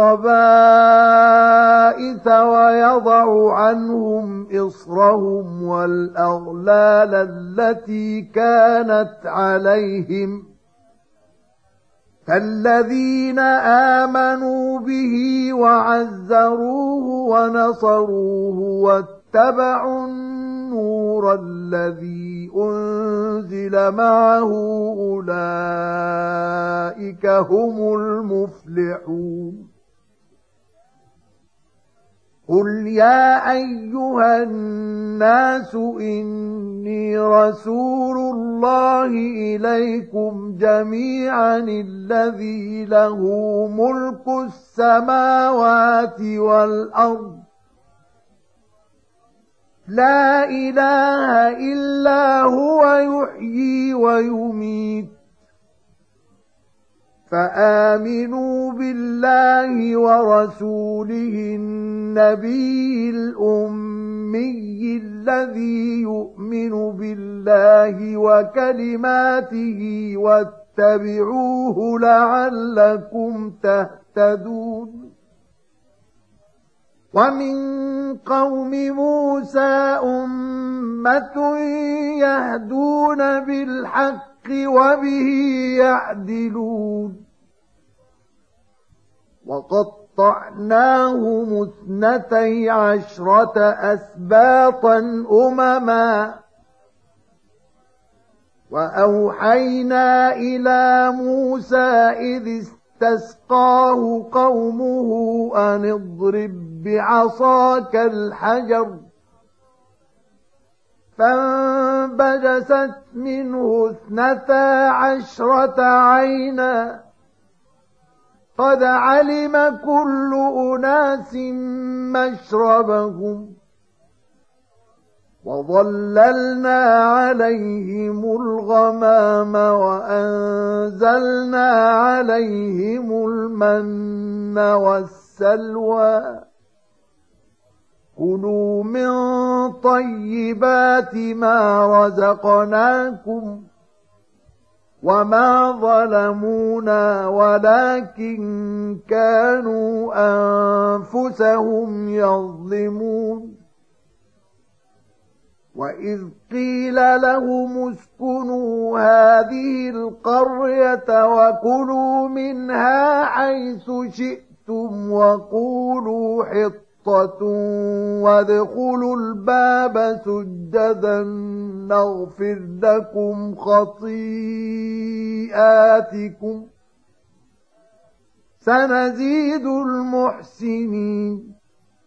الخبائث ويضع عنهم إصرهم والأغلال التي كانت عليهم فالذين آمنوا به وعزروه ونصروه واتبعوا النور الذي أنزل معه أولئك هم المفلحون قل يا أيها الناس إني رسول الله إليكم جميعا الذي له ملك السماوات والأرض لا إله إلا هو يحيي ويميت فآمنوا بالله ورسوله النبي الأمي الذي يؤمن بالله وكلماته واتبعوه لعلكم تهتدون ومن قوم موسى أمة يهدون بالحق وبه يعدلون وقطعناهم اثنتي عشرة أسباطا أمما وأوحينا إلى موسى إذ استسقاه قومه أن اضرب بعصاك الحجر فانبجست منه اثنتا عشرة عينا قد علم كل أناس مشربهم وظللنا عليهم الغمام وأنزلنا عليهم المن والسلوى كلوا من طيبات ما رزقناكم وما ظلمونا ولكن كانوا أنفسهم يظلمون وإذ قيل لهم اسكنوا هذه القرية وكلوا منها حيث شئتم وقولوا حطة وادخلوا الباب سجدا نغفر لكم خطيئاتكم سنزيد المحسنين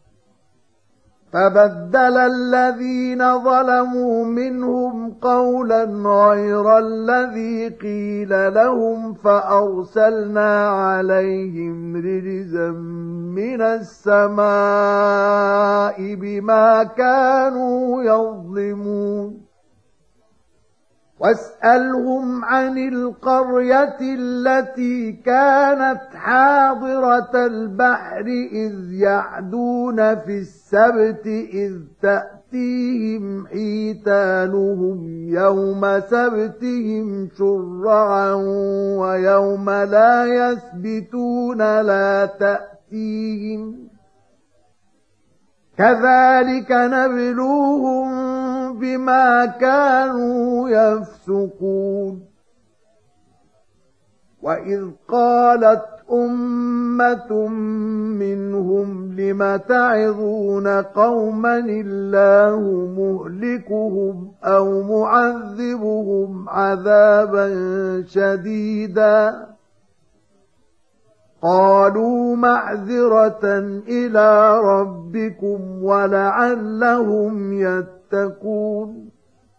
فبدل الذين ظلموا منهم قولا غير الذي قيل لهم فأرسلنا عليهم رجزا من السماء بما كانوا يظلمون واسألهم عن القرية التي كانت حاضرة البحر إذ يعدون في السبت إذ تأتيهم حيتانهم يوم سبتهم شرعا ويوم لا يسبتون لا تأتيهم كذلك نبلوهم بما كانوا يفسقون وإذ قالت أمة منهم لم تعظون قوما الله مهلكهم أو معذبهم عذابا شديدا قالوا معذرة إلى ربكم ولعلهم يتقون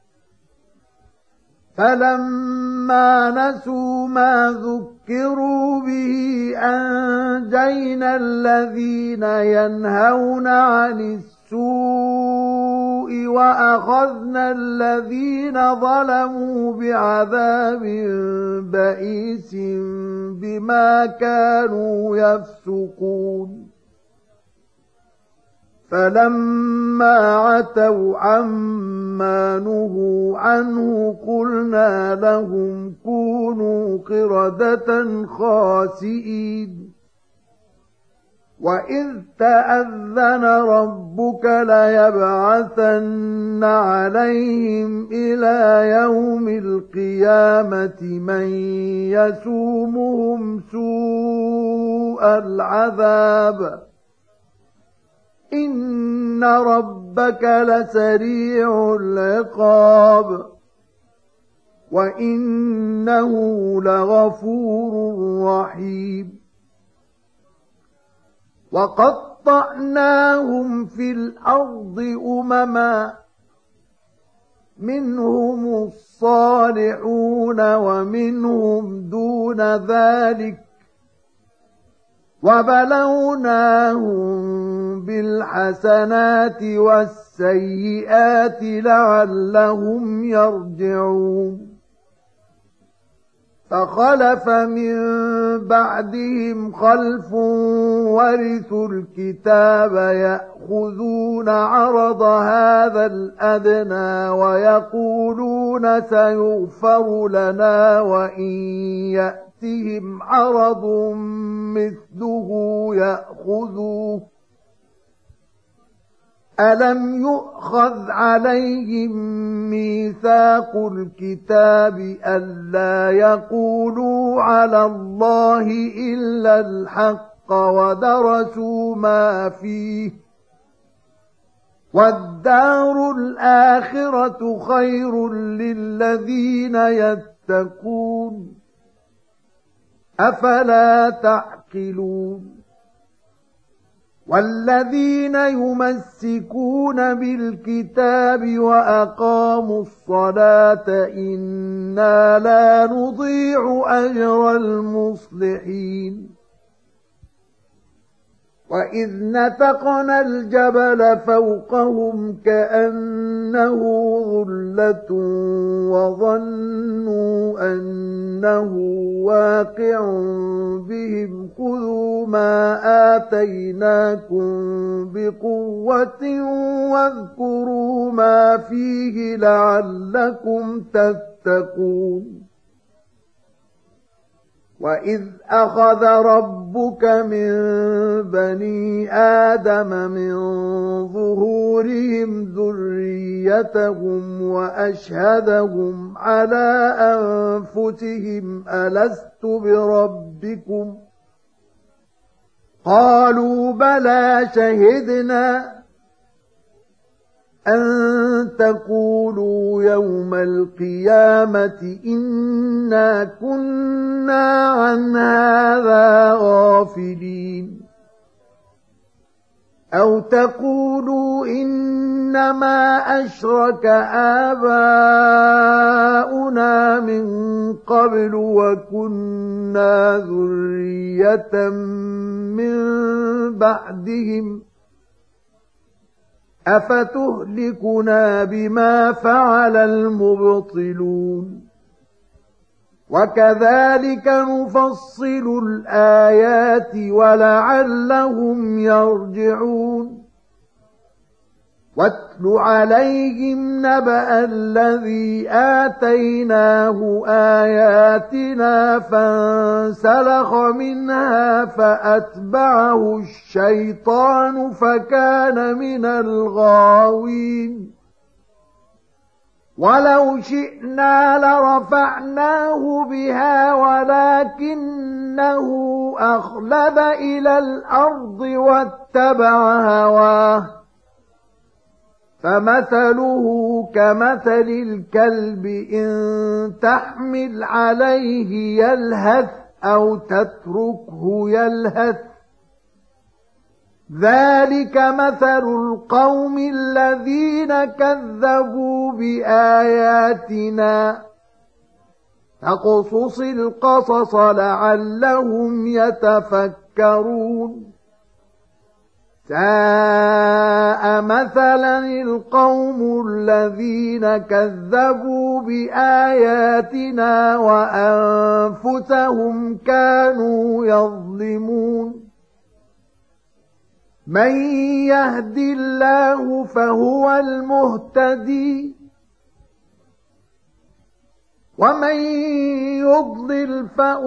فلما نسوا ما ذكروا به أنجينا الذين ينهون عن السوء وأخذنا الذين ظلموا بعذاب بئيس بما كانوا يفسقون فلما عتوا عما عما نهوا عنه قلنا لهم كونوا قردة خاسئين وإذ تأذن ربك ليبعثن عليهم إلى يوم القيامة من يسومهم سوء العذاب إن ربك لسريع العقاب وإنه لغفور رحيم وقطعناهم في الأرض أمما منهم الصالحون ومنهم دون ذلك وبلوناهم بالحسنات والسيئات لعلهم يرجعون فخلف من بعدهم خلف ورثوا الكتاب يأخذون عرض هذا الأدنى ويقولون سيغفر لنا وإن يأتهم عرض مثله يأخذوه ألم يؤخذ عليهم ميثاق الكتاب ألا يقولوا على الله إلا الحق ودرسوا ما فيه والدار الآخرة خير للذين يتقون أفلا تعقلون والذين يمسكون بالكتاب وأقاموا الصلاة إنا لا نضيع أجر المصلحين وإذ نتقنا الجبل فوقهم كأنه ظلة وظنوا أنه واقع بهم خذوا ما آتيناكم بقوة واذكروا ما فيه لعلكم تتقون وإذ أخذ ربك من بني آدم من ظهورهم ذريتهم وأشهدهم على أنفسهم ألست بربكم قالوا بلى شهدنا أن تقولوا يوم القيامة إنا كنا عن هذا غافلين أو تقولوا إنما أشرك آباؤنا من قبل وكنا ذرية من بعدهم أفتهلكنا بما فعل المبطلون وكذلك نفصل الآيات ولعلهم يرجعون واتل عليهم نبأ الذي آتيناه آياتنا فانسلخ منها فأتبعه الشيطان فكان من الغاوين ولو شئنا لرفعناه بها ولكنه أخلد إلى الأرض واتبع هواه فمثله كمثل الكلب إن تحمل عليه يلهث أو تتركه يلهث ذلك مثل القوم الذين كذبوا بآياتنا فاقصص القصص لعلهم يتفكرون ساء مثلا القوم الذين كذبوا بآياتنا وأنفسهم كانوا يظلمون من يهد الله فهو المهتدي ومن يضلل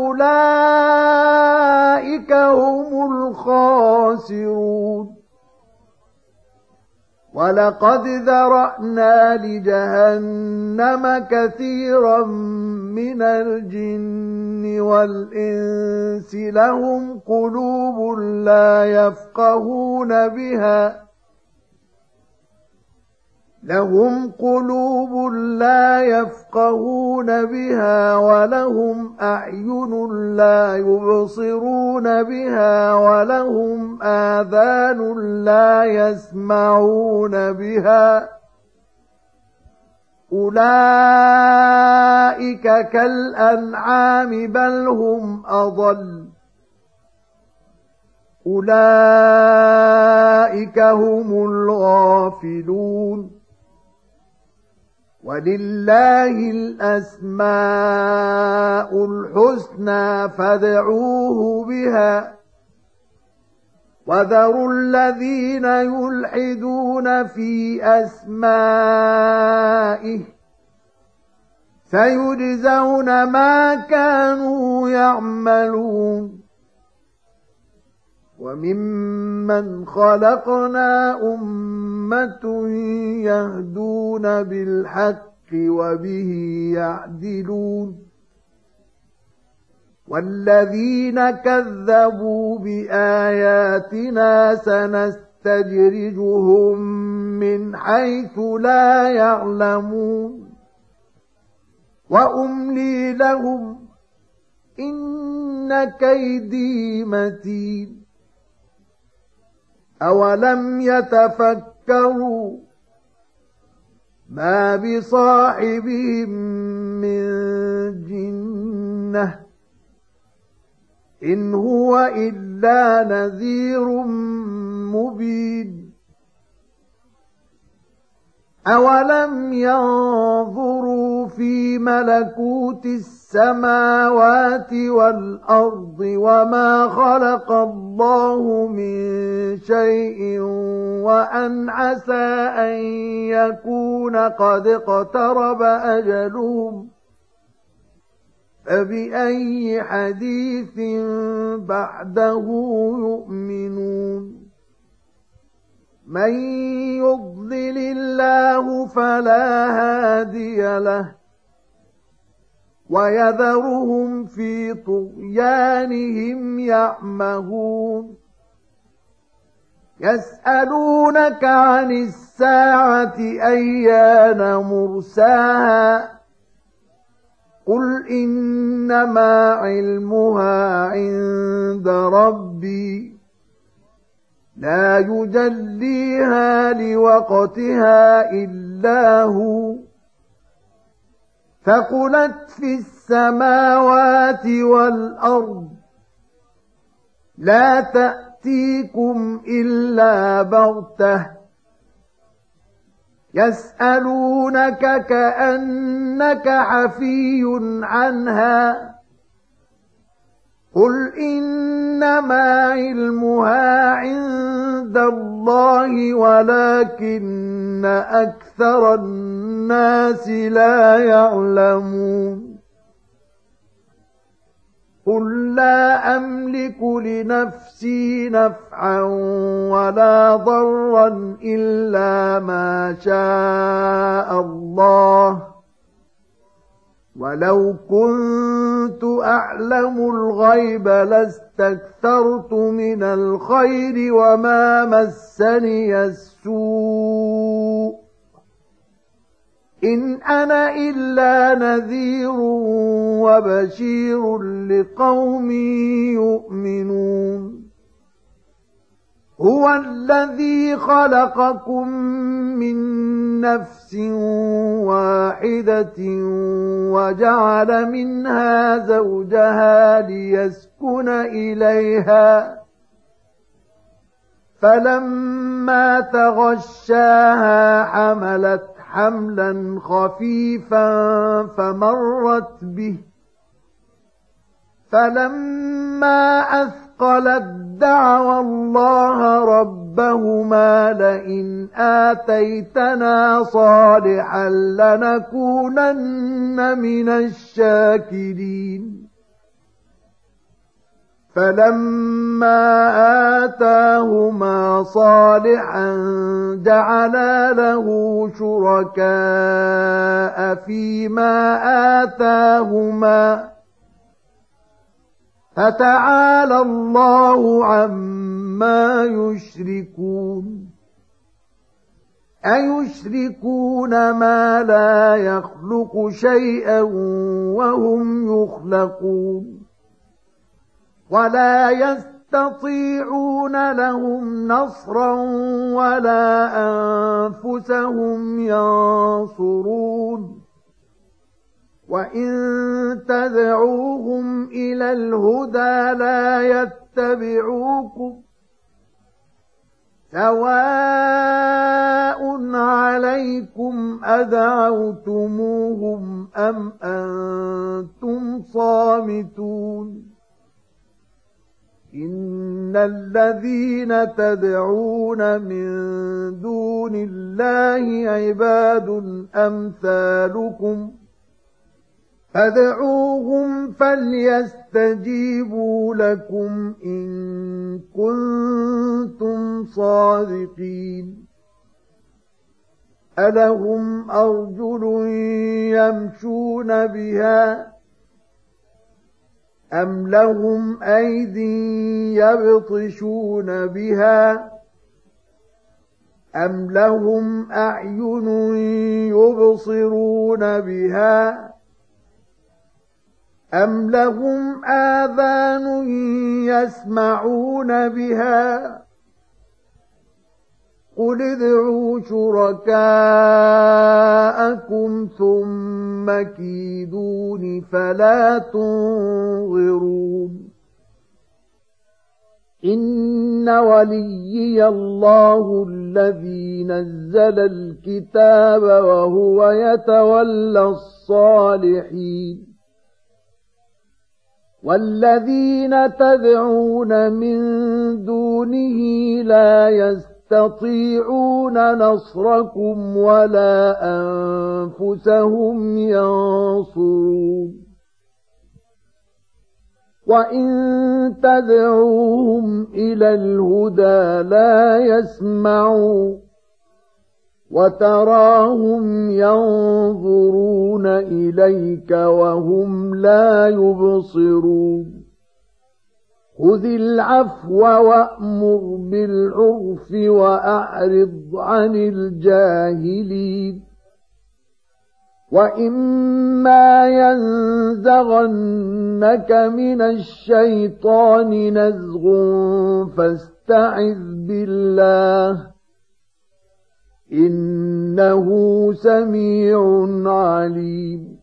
فأولئك هم الخاسرون ولقد ذرأنا لجهنم كثيرا من الجن والإنس لهم قلوب لا يفقهون بها لهم قلوب لا يفقهون بها ولهم أعين لا يبصرون بها ولهم آذان لا يسمعون بها أولئك كالأنعام بل هم أضل أولئك هم الغافلون ولله الأسماء الحسنى فادعوه بها وذروا الذين يلحدون في أسمائه سيجزون ما كانوا يعملون وممن خلقنا أمة يهدون بالحق وبه يعدلون والذين كذبوا بآياتنا سنستدرجهم من حيث لا يعلمون وأملي لهم إن كيدي متين أولم يتفكروا ما بصاحبهم من جنة إن هو إلا نذير مبين أولم ينظروا في ملكوت السماوات والأرض وما خلق الله من شيء وأن عسى أن يكون قد اقترب أجلهم فبأي حديث بعده يؤمنون من يضلل الله فلا هادي له ويذرهم في طغيانهم يعمهون يسألونك عن الساعة أيان مرساها قل إنما علمها عند ربي لا يجليها لوقتها إلا هو ثقلت في السماوات والأرض لا تأتيكم إلا بغتة يسألونك كأنك حفي عنها قل إنما علمها عند الله ولكن أكثر الناس لا يعلمون قل لا أملك لنفسي نفعا ولا ضرا إلا ما شاء الله ولو كنت أعلم الغيب لاستكثرت من الخير وما مسني السوء إن أنا إلا نذير وبشير لقوم يؤمنون هو الذي خلقكم من نفس واحدة وجعل منها زوجها ليسكن إليها فلما تغشاها حملت حملا خفيفا فمرت به فلما أثقلت دعوا الله ربهما لئن آتيتنا صالحا لنكونن من الشاكرين فلما آتاهما صالحا جعلا له شركاء فيما آتاهما فتعالى الله عما يشركون أيشركون ما لا يخلق شيئا وهم يخلقون ولا يستطيعون لهم نصرا ولا أنفسهم ينصرون وإن تدعوهم إلى الهدى لا يتبعوكم سواء عليكم أدعوتموهم أم أنتم صامتون إن الذين تدعون من دون الله عباد أمثالكم فادعوهم فليستجيبوا لكم إن كنتم صادقين ألهم أرجل يمشون بها أم لهم أيدي يبطشون بها أم لهم أعين يبصرون بها أم لهم آذان يسمعون بها قل ادعوا شركاءكم ثم كيدون فلا تنظرون إن وليي الله الذي نزل الكتاب وهو يتولى الصالحين والذين تدعون من دونه لا يستطيعون نصركم ولا أنفسهم ينصرون وإن تدعوهم إلى الهدى لا يسمعوا وتراهم ينظرون إليك وهم لا يبصرون خذ العفو وأمر بالعرف وأعرض عن الجاهلين وإما ينزغنك من الشيطان نزغ فاستعذ بالله إنه سميع عليم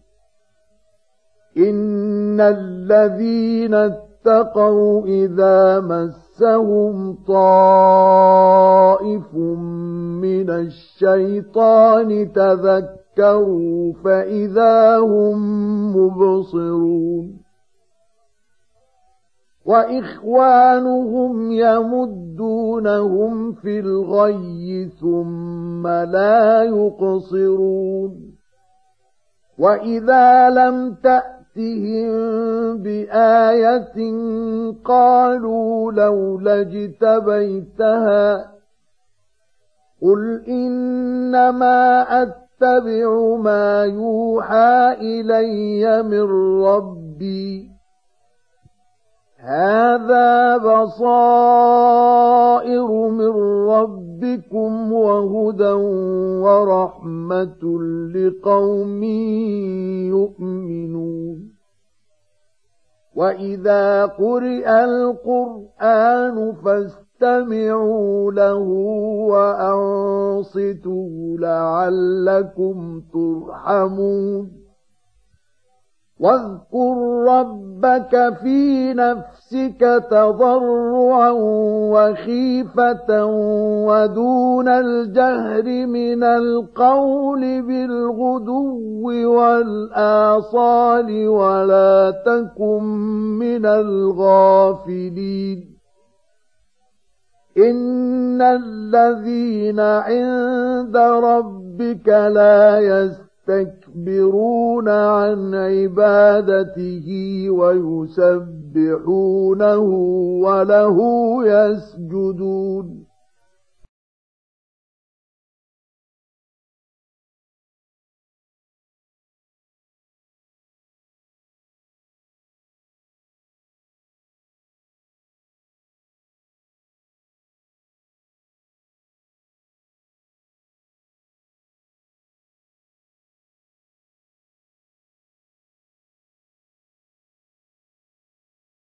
إن الذين اتقوا إذا مسهم طائف من الشيطان تذكروا فإذا هم مبصرون وإخوانهم يمدونهم في الغي ثم لا يقصرون وإذا لم تأتهم بآية قالوا لولا اجتبيتها قل إنما أتبع ما يوحى إلي من ربي هذا بصائر من ربكم وهدى ورحمة لقوم يؤمنون وإذا قرئ القرآن فاستمعوا له وأنصتوا لعلكم ترحمون واذكر ربك في نفسك تضرعا وخيفة ودون الجهر من القول بالغدو والآصال ولا تكن من الغافلين إن الذين عند ربك لا يستكبرون عن عبادته ويسبحونه وله يسجدون